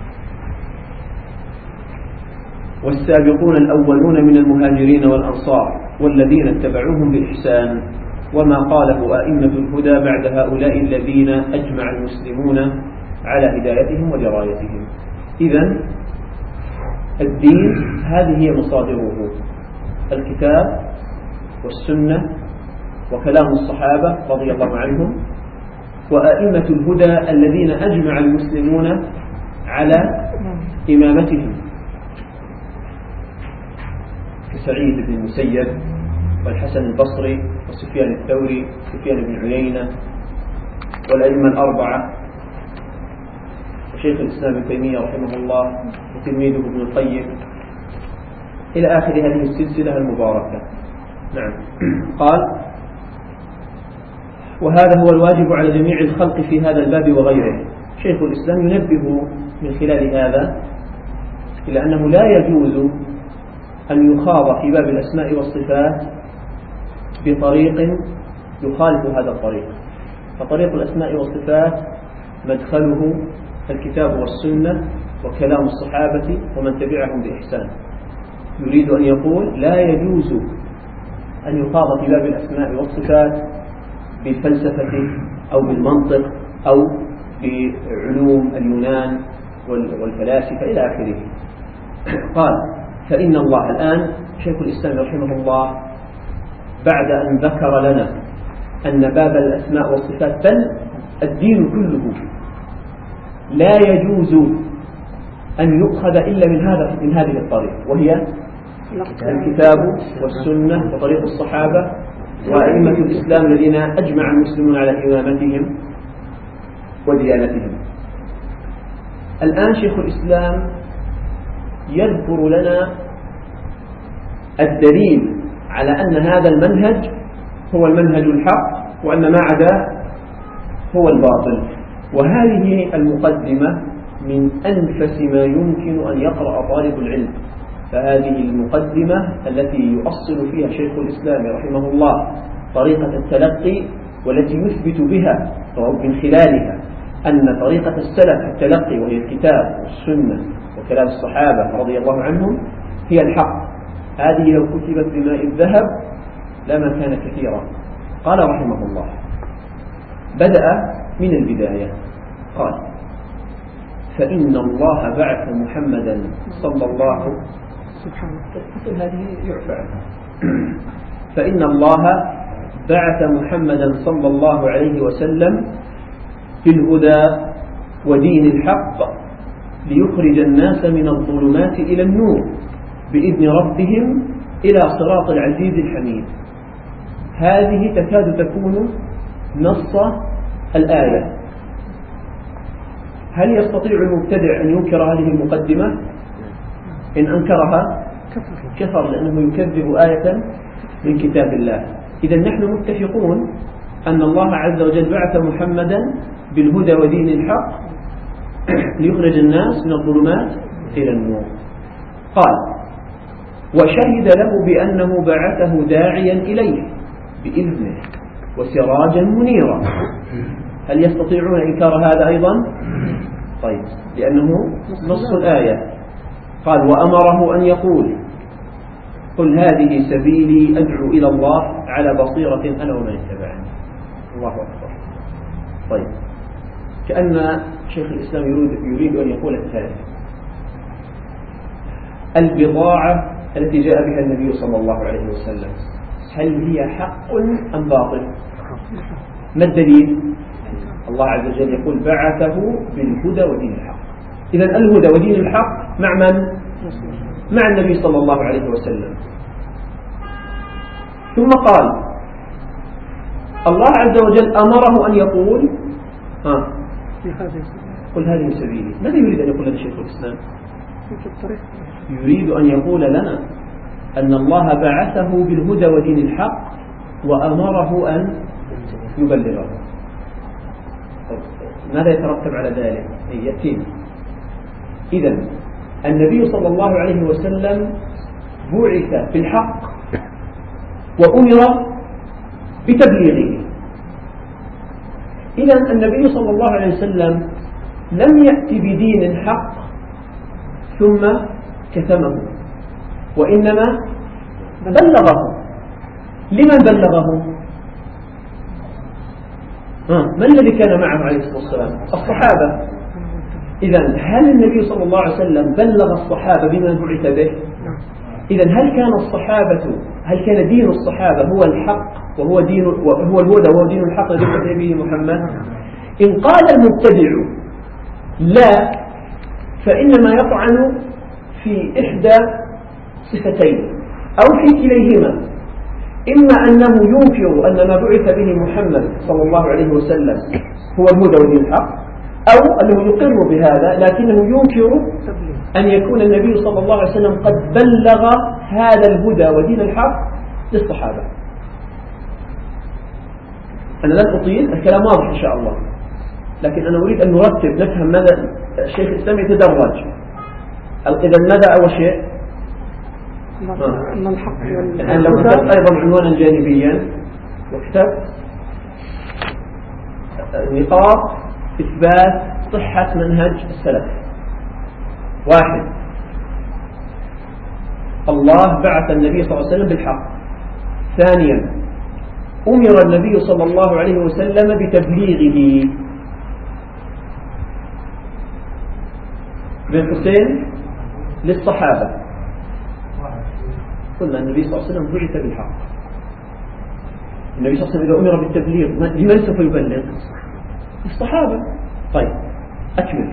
والسابقون الأولون من المهاجرين والأنصار والذين اتبعوهم بإحسان، وما قاله أئمة الهدى بعد هؤلاء الذين أجمع المسلمون على هدايتهم ودرايتهم. إذن الدين هذه هي مصادره: الكتاب والسنة وكلام الصحابة رضي الله عنهم، وأئمة الهدى الذين أجمع المسلمون على إمامتهم كسعيد بن المسيب والحسن البصري وسفيان الثوري وسفيان بن عيينة والأئمة الأربعة وشيخ الإسلام ابن تيمية رحمه الله وتلميذه ابن القيم إلى آخر هذه السلسلة المباركة. نعم. قال وهذا هو الواجب على جميع الخلق في هذا الباب وغيره. شيخ الإسلام ينبه من خلال هذا إلى أنه لا يجوز أن يخاض في باب الأسماء والصفات بطريق يخالف هذا الطريق. فطريق الأسماء والصفات مدخله الكتاب والسنة وكلام الصحابة ومن تبعهم بإحسان. يريد أن يقول لا يجوز أن يخاض في باب الأسماء والصفات بالفلسفة أو بالمنطق أو بعلوم اليونان والفلاسفة إلى آخره. قال فإن الله الآن شيخ الإسلام رحمه الله بعد أن ذكر لنا أن باب الأسماء والصفات بل الدين كله لا يجوز أن يؤخذ إلا من هذا من هذه الطريق، وهي الكتاب والسنة وطريق الصحابة وأئمة الإسلام الذين أجمع المسلمون على إمامتهم وديانتهم. الآن شيخ الإسلام يذكر لنا الدليل على أن هذا المنهج هو المنهج الحق وأن ما عداه هو الباطل. وهذه المقدمة من أنفس ما يمكن أن يقرأ طالب العلم، فهذه المقدمة التي يؤصل فيها شيخ الإسلام رحمه الله طريقة التلقي، والتي يثبت بها من خلالها أن طريقة السلف في التلقي وهي الكتاب والسنة وكلام الصحابة رضي الله عنهم هي الحق. هذه لو كتبت بماء الذهب لما كان كثيرا. قال رحمه الله: بدأ من البداية، قال: فإن الله بعث محمدا صلى الله عليه وسلم، هذه يعفى عنها. فإن الله بعث محمدا صلى الله عليه وسلم بالهدى ودين الحق ليخرج الناس من الظلمات إلى النور بإذن ربهم إلى صراط العزيز الحميد. هذه تكاد تكون نص الآية. هل يستطيع المبتدع أن ينكر هذه المقدمة؟ إن أنكرها كفر، لأنه يكذب آية من كتاب الله. إذا نحن متفقون أن الله عز وجل بعث محمدا بالهدى ودين الحق ليخرج الناس من الظلمات إلى النور. قال: وشهد له بأنه بعثه داعيا إليه بإذنه وسراجا منيرا. هل يستطيعون إنكار هذا أيضا؟ طيب، لأنه نص الآية. قال: وأمره أن يقول: قل هذه سبيلي أدعو إلى الله على بصيرة أنا ومن اتبعني. الله أكبر. طيب، كأن شيخ الإسلام يريد, يريد أن يقول التالي: البضاعة التي جاء بها النبي صلى الله عليه وسلم هل هي حق أم باطل؟ ما الدليل؟ الله عز وجل يقول: بعثه بالهدى ودين الحق. إذن الهدى ودين الحق مع من؟ مع النبي صلى الله عليه وسلم. ثم قال: الله عز وجل أمره أن يقول: ها قل هذه سبيلي. ماذا يريد أن يقول لنا شيخ الإسلام؟ يريد أن يقول لنا أن الله بعثه بالهدى ودين الحق وأمره أن يبلغه. ماذا يترتب على ذلك؟ يأتينا. إذن النبي صلى الله عليه وسلم بعث بالحق وأمر بتبليغه. إذن النبي صلى الله عليه وسلم لم يأتي بدين الحق ثم كتمه، وإنما بلغه. لمن بلغه؟ من الذي كان معه عليه الصلاة والسلام؟ الصحابة. إذن هل النبي صلى الله عليه وسلم بلغ الصحابة بما بعث به؟ إذن هل كان الصحابة هل كان دين الصحابة هو الحق وهو دين وهو الهدى وهو دين الحق الذي بعث به محمد؟ إن قال المبتدع لا، فإنما يطعن في إحدى صفتين أو في كليهما: إما أنه ينكر أن ما بعث به محمد صلى الله عليه وسلم هو الهدى ودين الحق، أو أنه يقر بهذا لكنه ينكر أن يكون النبي صلى الله عليه وسلم قد بلغ هذا الهدى ودين الحق للصحابة. أنا لن أطيل، الكلام واضح إن شاء الله، لكن أنا أريد أن نرتب نفهم ماذا الشيخ الإسلام يتدرج. إذا ماذا أول شيء؟ أن الحق الآن لو كتبت أيضا عنوانا جانبيا وكتبت نقاط إثبات صحة منهج السلف. واحد: الله بعث النبي صلى الله عليه وسلم بالحق. ثانيا: أمر النبي صلى الله عليه وسلم بتبليغه. بن حسين للصحابة. قلنا النبي صلى الله عليه وسلم بعث بالحق. النبي صلى الله عليه وسلم إذا أمر بالتبليغ لمن سوف يبلغ؟ الصحابة. طيب، أكمل.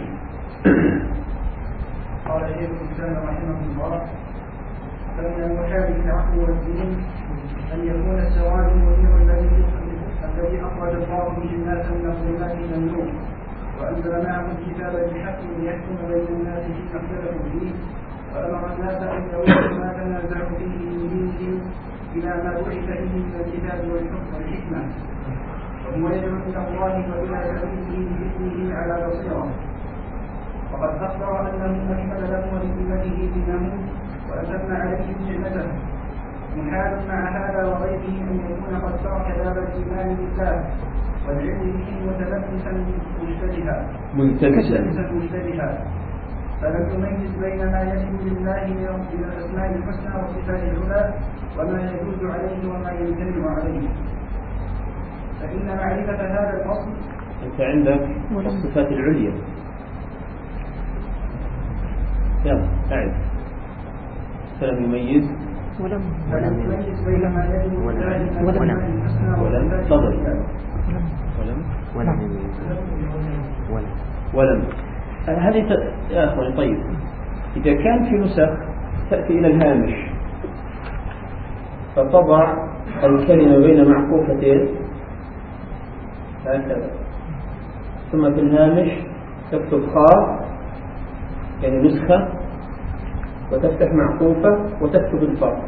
قال شيخ الإسلام رحمه الله: فمن المحال في العقل والدين أن يكون السواد المنير الذي الذي أخرج الله به الناس من الظلمات إلى النور، وأنزل معه الكتاب بالحق ليحكم بين الناس فيما اختلفوا فيه، وأمر الناس أن يعودوا ما تنازعوا فيه من دينهم إلى ما بعث به من الكتاب والحكم والحكمة، وهو يدعو إلى الله وإلى سبيله بإذنه على بصيرة. وقد أخبر أنه أكمل له ولأمته دينه وأتم عليهم نعمته. محال مع هذا وغيره أن يكون قد ترك باب الإيمان بالله والعلم به متلبسا مشتبها متلبسا مشتبها فلم يميز بين ما يجب لله من الأسماء الحسنى والصفات العلى وما يجوز عليه وما يمتنع عليه. فإن معرفة هذا الأصل أنت عندك الصفات العليا. يلا أعد. فلم يميز ولم ولم يميز بين ما يجب لله من الأسماء الحسنى والصفات العلى ولم ولم ولم ولم هذه ت... يا أخواني طيب، إذا كان في نسخ تأتي إلى الهامش فتضع الكلمة بين معكوفتين هكذا، ثم في الهامش تكتب خاء يعني نسخة وتفتح معكوفة وتكتب الفرق.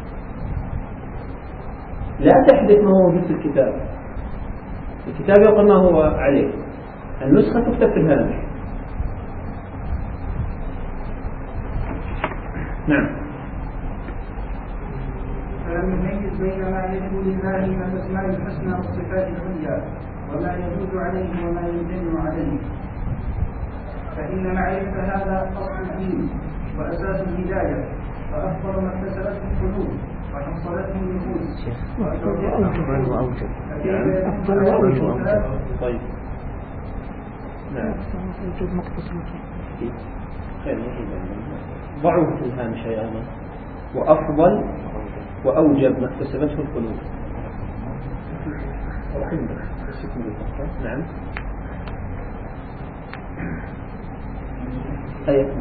لا تحدث ما هو موجود في الكتاب. الكتاب يقول ما هو عليه، النسخة تكتب في الهامش. نعم. فلم يميز بين ما يجب لله من الأسماء الحسنى والصفات العليا وما يجوز عليه وما يمتنع عليه. فإن معرفة هذا أصل الدين وأساس الهداية، فأفضل ما اكتسبته القلوب وحصلته النفوس. أفضل وأوجب. أفضل وأوجب. طيب. نعم. وجود مقتصود. خير ضعوه في الهامش يا أخي. وأفضل وأوجب ما اكتسبته القلوب. نعم. أيه.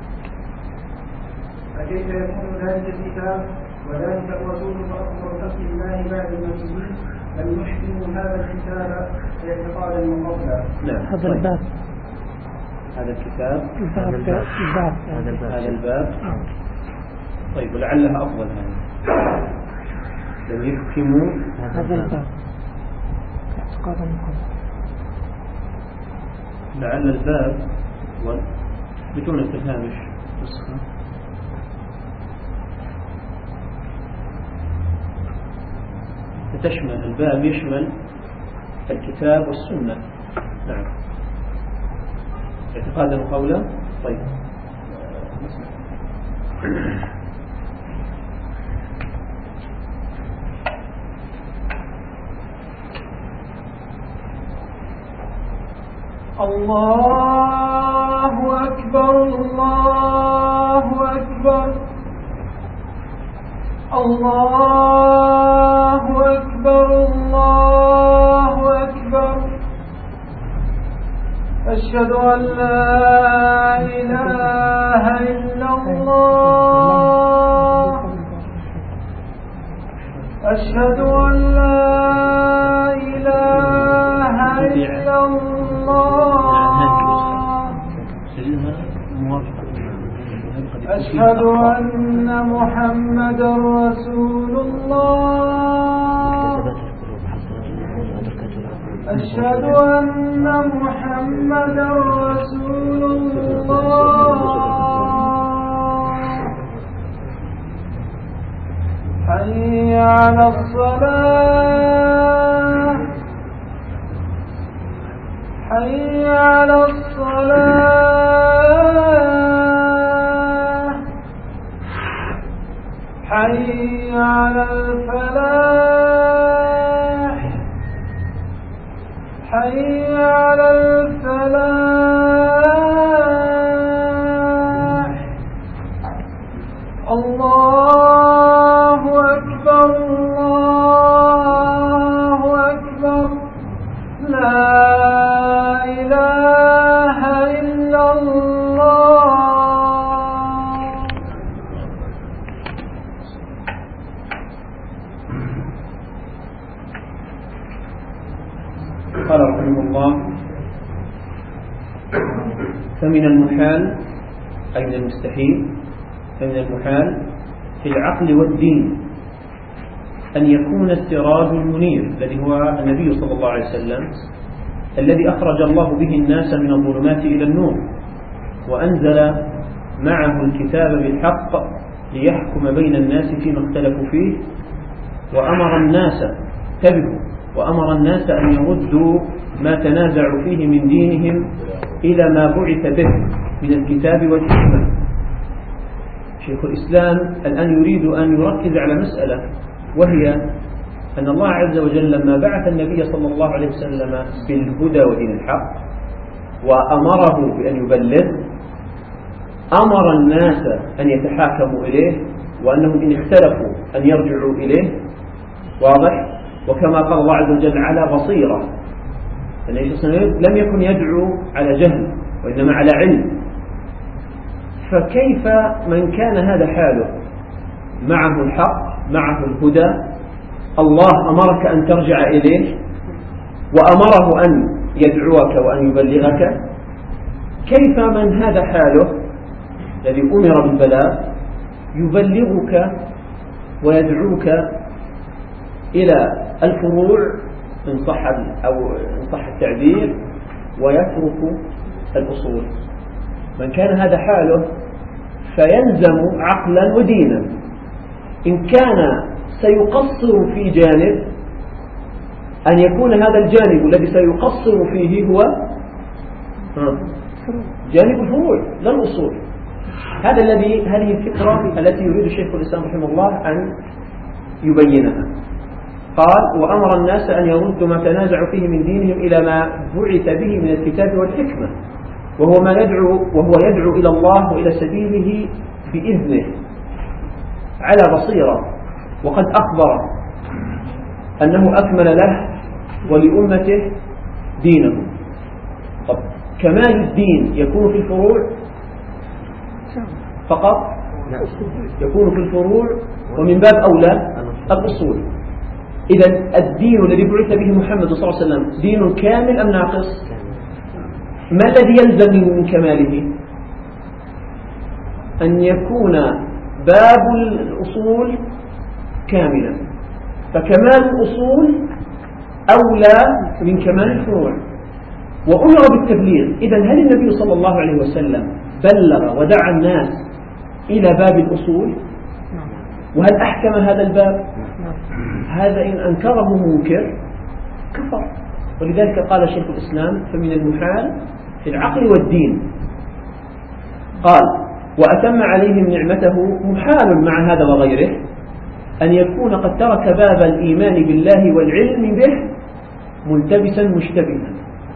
فكيف يكون ذلك الكتاب وذلك الرسول فأفضل خلق الله بعد المسلمين لم يحكموا هذا الكتاب اعتقادا وقبلا. نعم. هذا الباب. هذا الكتاب. هذا الباب. هذا الباب. هذا الباب. طيب ولعلها أفضل هذا. لم يحكموا هذا الباب اعتقادا وقبلا. لعل الباب بدون التهامش نسخة. تشمل الباب يشمل الكتاب والسنة. نعم. اعتقادا وقولا. طيب الله أكبر الله أكبر الله أكبر الله أكبر أشهد أن لا إله إلا الله أشهد أن لا إله إلا الله أشهد أن محمدا رسول الله أشهد أن محمدا رسول الله حي على الصلاة حي على الصلاة حي على الفلاح حي على الفلاح الله أكبر الله أكبر لا إله إلا الله. قال رحمه الله فمن المحال أي من المستحيل فمن المحال في العقل والدين أن يكون السراج المنير الذي هو النبي صلى الله عليه وسلم الذي أخرج الله به الناس من الظلمات إلى النور وأنزل معه الكتاب بالحق ليحكم بين الناس فيما اختلفوا فيه، وأمر الناس تبهوا وأمر الناس أن يردوا ما تنازعوا فيه من دينهم إلى ما بعث به من الكتاب والحكمة. شيخ الإسلام الآن يريد أن يركز على مسألة، وهي أن الله عز وجل لما بعث النبي صلى الله عليه وسلم بالهدى ودين الحق وأمره بأن يبلغ، أمر الناس أن يتحاكموا إليه، وأنهم إن اختلفوا أن يرجعوا إليه. واضح؟ وكما قال الله عز وجل على بصيرة، النبي صلى الله عليه وسلم لم يكن يدعو على جهل وإنما على علم. فكيف من كان هذا حاله معه الحق معه الهدى، الله أمرك أن ترجع إليه وأمره أن يدعوك وأن يبلغك، كيف من هذا حاله الذي أمر بالبلاغ يبلغك ويدعوك إلى الفروع إن صح أو إن صح التعبير، ويترك الأصول؟ من كان هذا حاله فيلزم عقلا ودينا إن كان سيقصر في جانب أن يكون هذا الجانب الذي سيقصر فيه هو جانب الفروع لا الأصول. هذا الذي هذه الفكرة التي يريد شيخ الإسلام رحمه الله أن يبينها. قال: وأمر الناس أن يردوا ما تنازعوا فيه من دينهم إلى ما بعث به من الكتاب والحكمة، وهو ما يدعو وهو يدعو إلى الله وإلى سبيله بإذنه على بصيرة، وقد أخبر أنه أكمل له ولأمته دينه. طب كمال الدين يكون في الفروع فقط؟ يكون في الفروع، ومن باب أولى الأصول. إذن الدين الذي بعث به محمد صلى الله عليه وسلم دين كامل أم ناقص؟ ما الذي يلزم من كماله؟ أن يكون باب الأصول كاملا، فكمال الأصول أولى من كمال الفروع. وأمر بالتبليغ. إذن هل النبي صلى الله عليه وسلم بلغ ودعا الناس إلى باب الأصول؟ وهل أحكم هذا الباب؟ هذا إن أنكره منكر كفر. ولذلك قال شيخ الإسلام: فمن المحال في العقل والدين. قال: وأتم عليهم نعمته محال مع هذا وغيره أن يكون قد ترك باب الإيمان بالله والعلم به ملتبسا مشتبها.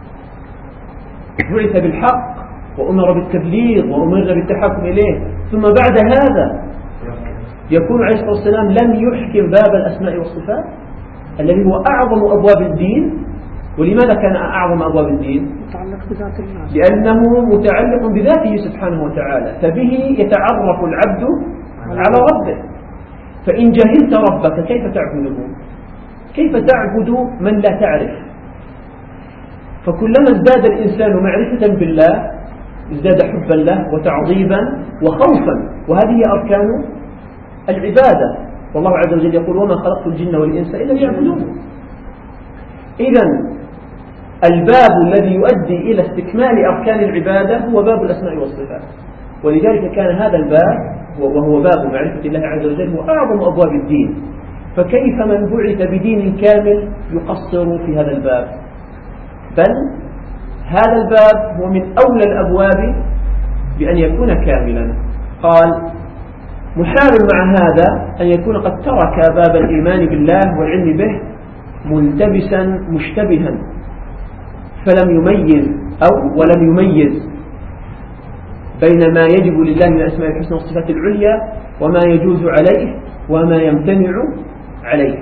بعث بالحق وأمر بالتبليغ وأمر بالتحكم إليه، ثم بعد هذا يكون عليه الصلاة والسلام لم يحكم باب الأسماء والصفات الذي هو أعظم أبواب الدين. ولماذا كان أعظم أبواب الدين؟ لأنه متعلق بذاته سبحانه وتعالى، فبه يتعرف العبد على ربه. فإن جهلت ربك كيف تعبده؟ كيف تعبد من لا تعرف؟ فكلما ازداد الإنسان معرفة بالله ازداد حبا له وتعظيما وخوفا، وهذه هي أركان العبادة. والله عز وجل يقول: وما خلقت الجن والإنس إلا ليعبدون. إذن الباب الذي يؤدي إلى استكمال أركان العبادة هو باب الأسماء والصفات. ولذلك كان هذا الباب وهو باب معرفة الله عز وجل هو أعظم أبواب الدين. فكيف من بعث بدين كامل يقصر في هذا الباب؟ بل هذا الباب هو من أولى الأبواب بأن يكون كاملا. قال: محال مع هذا أن يكون قد ترك باب الإيمان بالله والعلم به ملتبسا مشتبها، فلم يميز أو ولم يميز بين ما يجب لله من الأسماء الحسنى والصفات العليا وما يجوز عليه وما يمتنع عليه.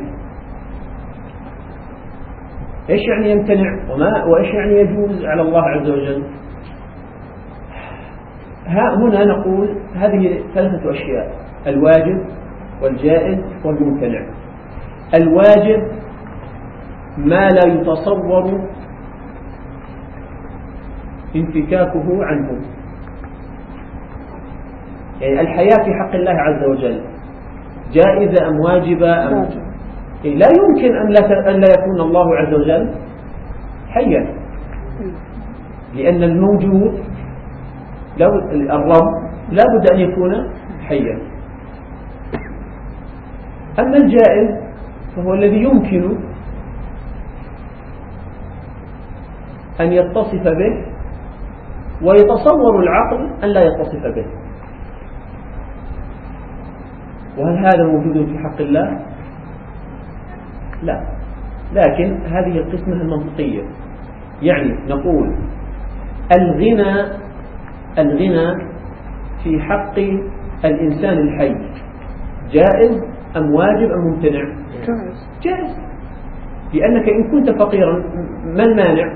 إيش يعني يمتنع وما وإيش يعني يجوز على الله عز وجل؟ ها هنا نقول هذه ثلاثة أشياء: الواجب والجائز والممتنع. الواجب ما لا يتصور انفكاكه عنه، يعني الحياة في حق الله عز وجل جائزة أم واجبة أم يعني لا يمكن أن لا, أن لا يكون الله عز وجل حيا، لأن الموجود الرب لا بد أن يكون حيا. أما الجائز فهو الذي يمكن أن يتصف به ويتصور العقل أن لا يتصف به. وهل هذا موجود في حق الله؟ لا، لكن هذه القسمة المنطقية. يعني نقول الغنى الغنى في حق الإنسان الحي جائز أم واجب أم ممتنع؟ جائز. جائز، لأنك إن كنت فقيرا ما المانع؟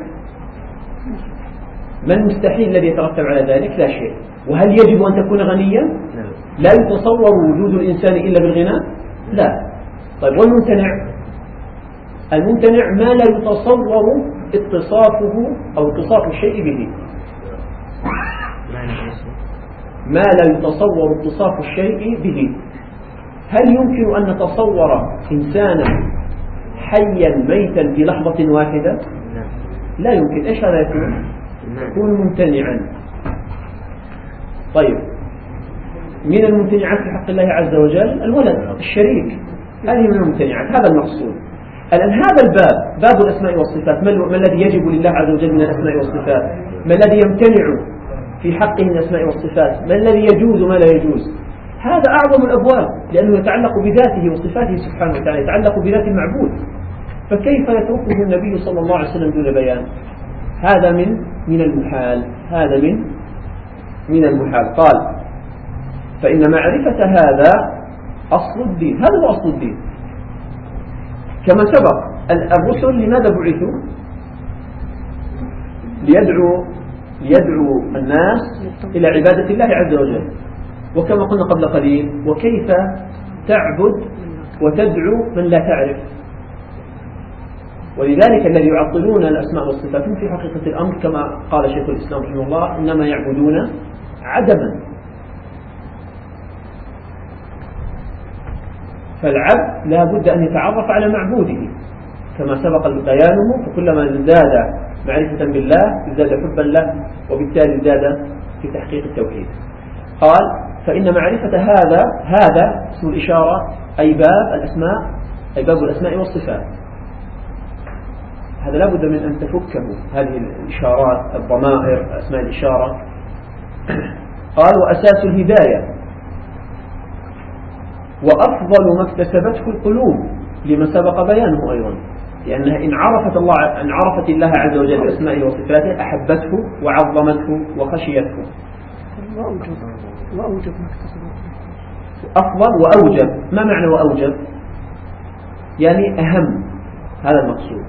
ما المستحيل الذي يترتب على ذلك؟ لا شيء. وهل يجب أن تكون غنيا؟ لا يتصور وجود الإنسان إلا بالغنى؟ لا. طيب والممتنع؟ الممتنع ما لا يتصور اتصافه أو اتصاف الشيء به، ما لا يتصور اتصاف الشيء به. هل يمكن أن نتصور إنسانا حيا ميتا في لحظة واحدة؟ لا يمكن. إيش هذا يكون؟ يكون ممتنعا. طيب من الممتنعات في حق الله عز وجل الولد، الشريك، هذه من الممتنعات. هذا المقصود. الآن هذا الباب باب الأسماء والصفات، ما الذي يجب لله عز وجل من الأسماء والصفات؟ ما الذي يمتنع في حقه من الأسماء والصفات؟ ما الذي يجوز وما لا يجوز؟ هذا أعظم الأبواب، لأنه يتعلق بذاته وصفاته سبحانه وتعالى، يتعلق بذات المعبود. فكيف يتركه النبي صلى الله عليه وسلم دون بيان؟ هذا من من المحال، هذا من من المحال. قال فإن معرفة هذا أصل الدين. هذا هو أصل الدين كما سبق. الرسل لماذا بعثوا؟ ليدعوا ليدعو الناس إلى عبادة الله عز وجل. وكما قلنا قبل قليل، وكيف تعبد وتدعو من لا تعرف؟ ولذلك الذي يعطلون الأسماء والصفات في حقيقة الأمر كما قال شيخ الإسلام رحمه الله إنما يعبدون عدما. فالعبد لا بد أن يتعرف على معبوده كما سبق بيانه، فكلما زاد معرفة بالله زاد حبا له، وبالتالي زاد في تحقيق التوحيد. قال فإن معرفة هذا هذا اسم الإشارة، أي باب الأسماء، أي باب الأسماء والصفات. هذا لا بد من أن تفكه هذه الإشارات، الضمائر، أسماء الإشارة. قال وأساس الهداية وأفضل ما اكتسبته القلوب، لما سبق بيانه أيضا، لأنها إن عرفت الله إن عرفت الله عز وجل بأسمائه وصفاته أحبته وعظمته وخشيته. وأوجب وأوجب ما اكتسبته. أفضل وأوجب. ما معنى وأوجب؟ يعني أهم. هذا المقصود،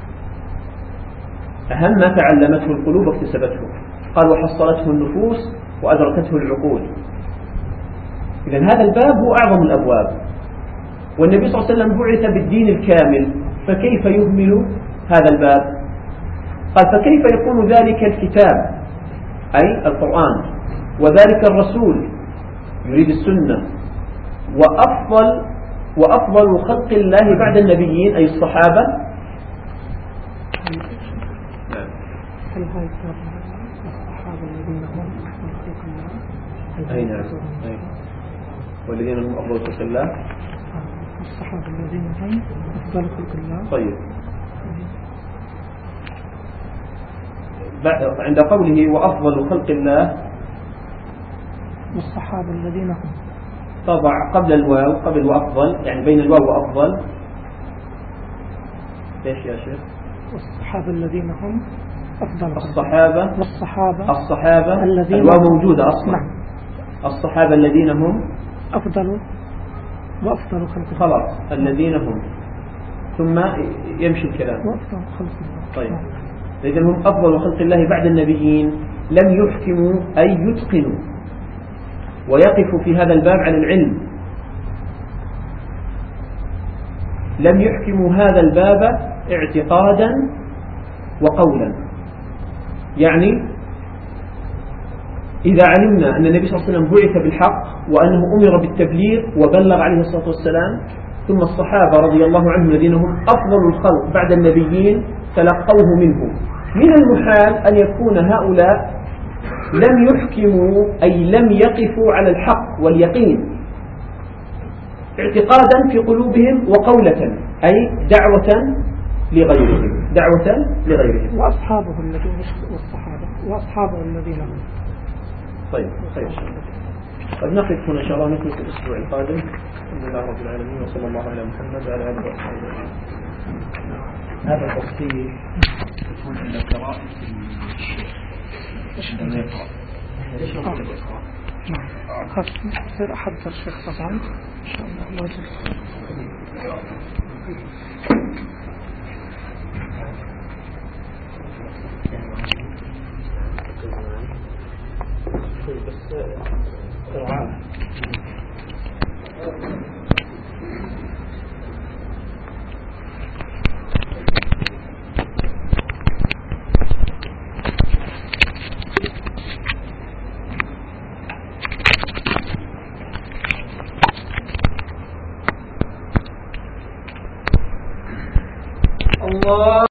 أهم ما تعلمته القلوب واكتسبته. قال وحصلته النفوس وأدركته العقول. إذن هذا الباب هو أعظم الأبواب، والنبي صلى الله عليه وسلم بعث بالدين الكامل، فكيف يهمل هذا الباب؟ قال فكيف يكون ذلك الكتاب أي القرآن، وذلك الرسول يريد السنة، وأفضل وأفضل خلق الله بعد النبيين أي الصحابة. هل هاي الصحابة الذين هم أفضل خلق الله؟ أي نعم، والذين هم أفضل خلق الله الصحابة الذين هم أفضل خلق الله. طيب عند قوله وأفضل خلق الله والصحابة الذين هم، طبع قبل الواو، قبل وأفضل، يعني بين الواو وأفضل ايش يا شيخ؟ والصحابة الذين هم أفضل الصحابة والصحابة الصحابة الذين الواو موجودة أصلا. نعم. الصحابة الذين هم أفضل وأفضل خلق الله. خلاص الذين هم، ثم يمشي الكلام وأفضل خلق الله. طيب إذن هم أفضل خلق الله بعد النبيين، لم يحكموا أي يتقنوا ويقفوا في هذا الباب على العلم، لم يحكموا هذا الباب اعتقادا وقولا. يعني إذا علمنا أن النبي صلى الله عليه وسلم بعث بالحق وأنه أمر بالتبليغ وبلغ عليه الصلاة والسلام، ثم الصحابة رضي الله عنهم الذين هم أفضل الخلق بعد النبيين تلقوه منه، من المحال أن يكون هؤلاء لم يحكموا أي لم يقفوا على الحق واليقين، اعتقادا في قلوبهم وقولة، أي دعوة لغيرهم، دعوة لغيرهم. وأصحابه الذين والصحابة وأصحابه الذين هم. طيب خير. قد نقف هنا إن شاء الله، نكمل في الأسبوع القادم. الحمد لله رب العالمين، وصلى الله على محمد وعلى آله وصحبه أجمعين. هذا التفصيل يكون عند القراءة عندما يقرأ. ليش نقول الإقراء؟ نعم خلاص يصير أحضر شيخ طبعا إن شاء الله. الله يجزاك. بس رعاة الله.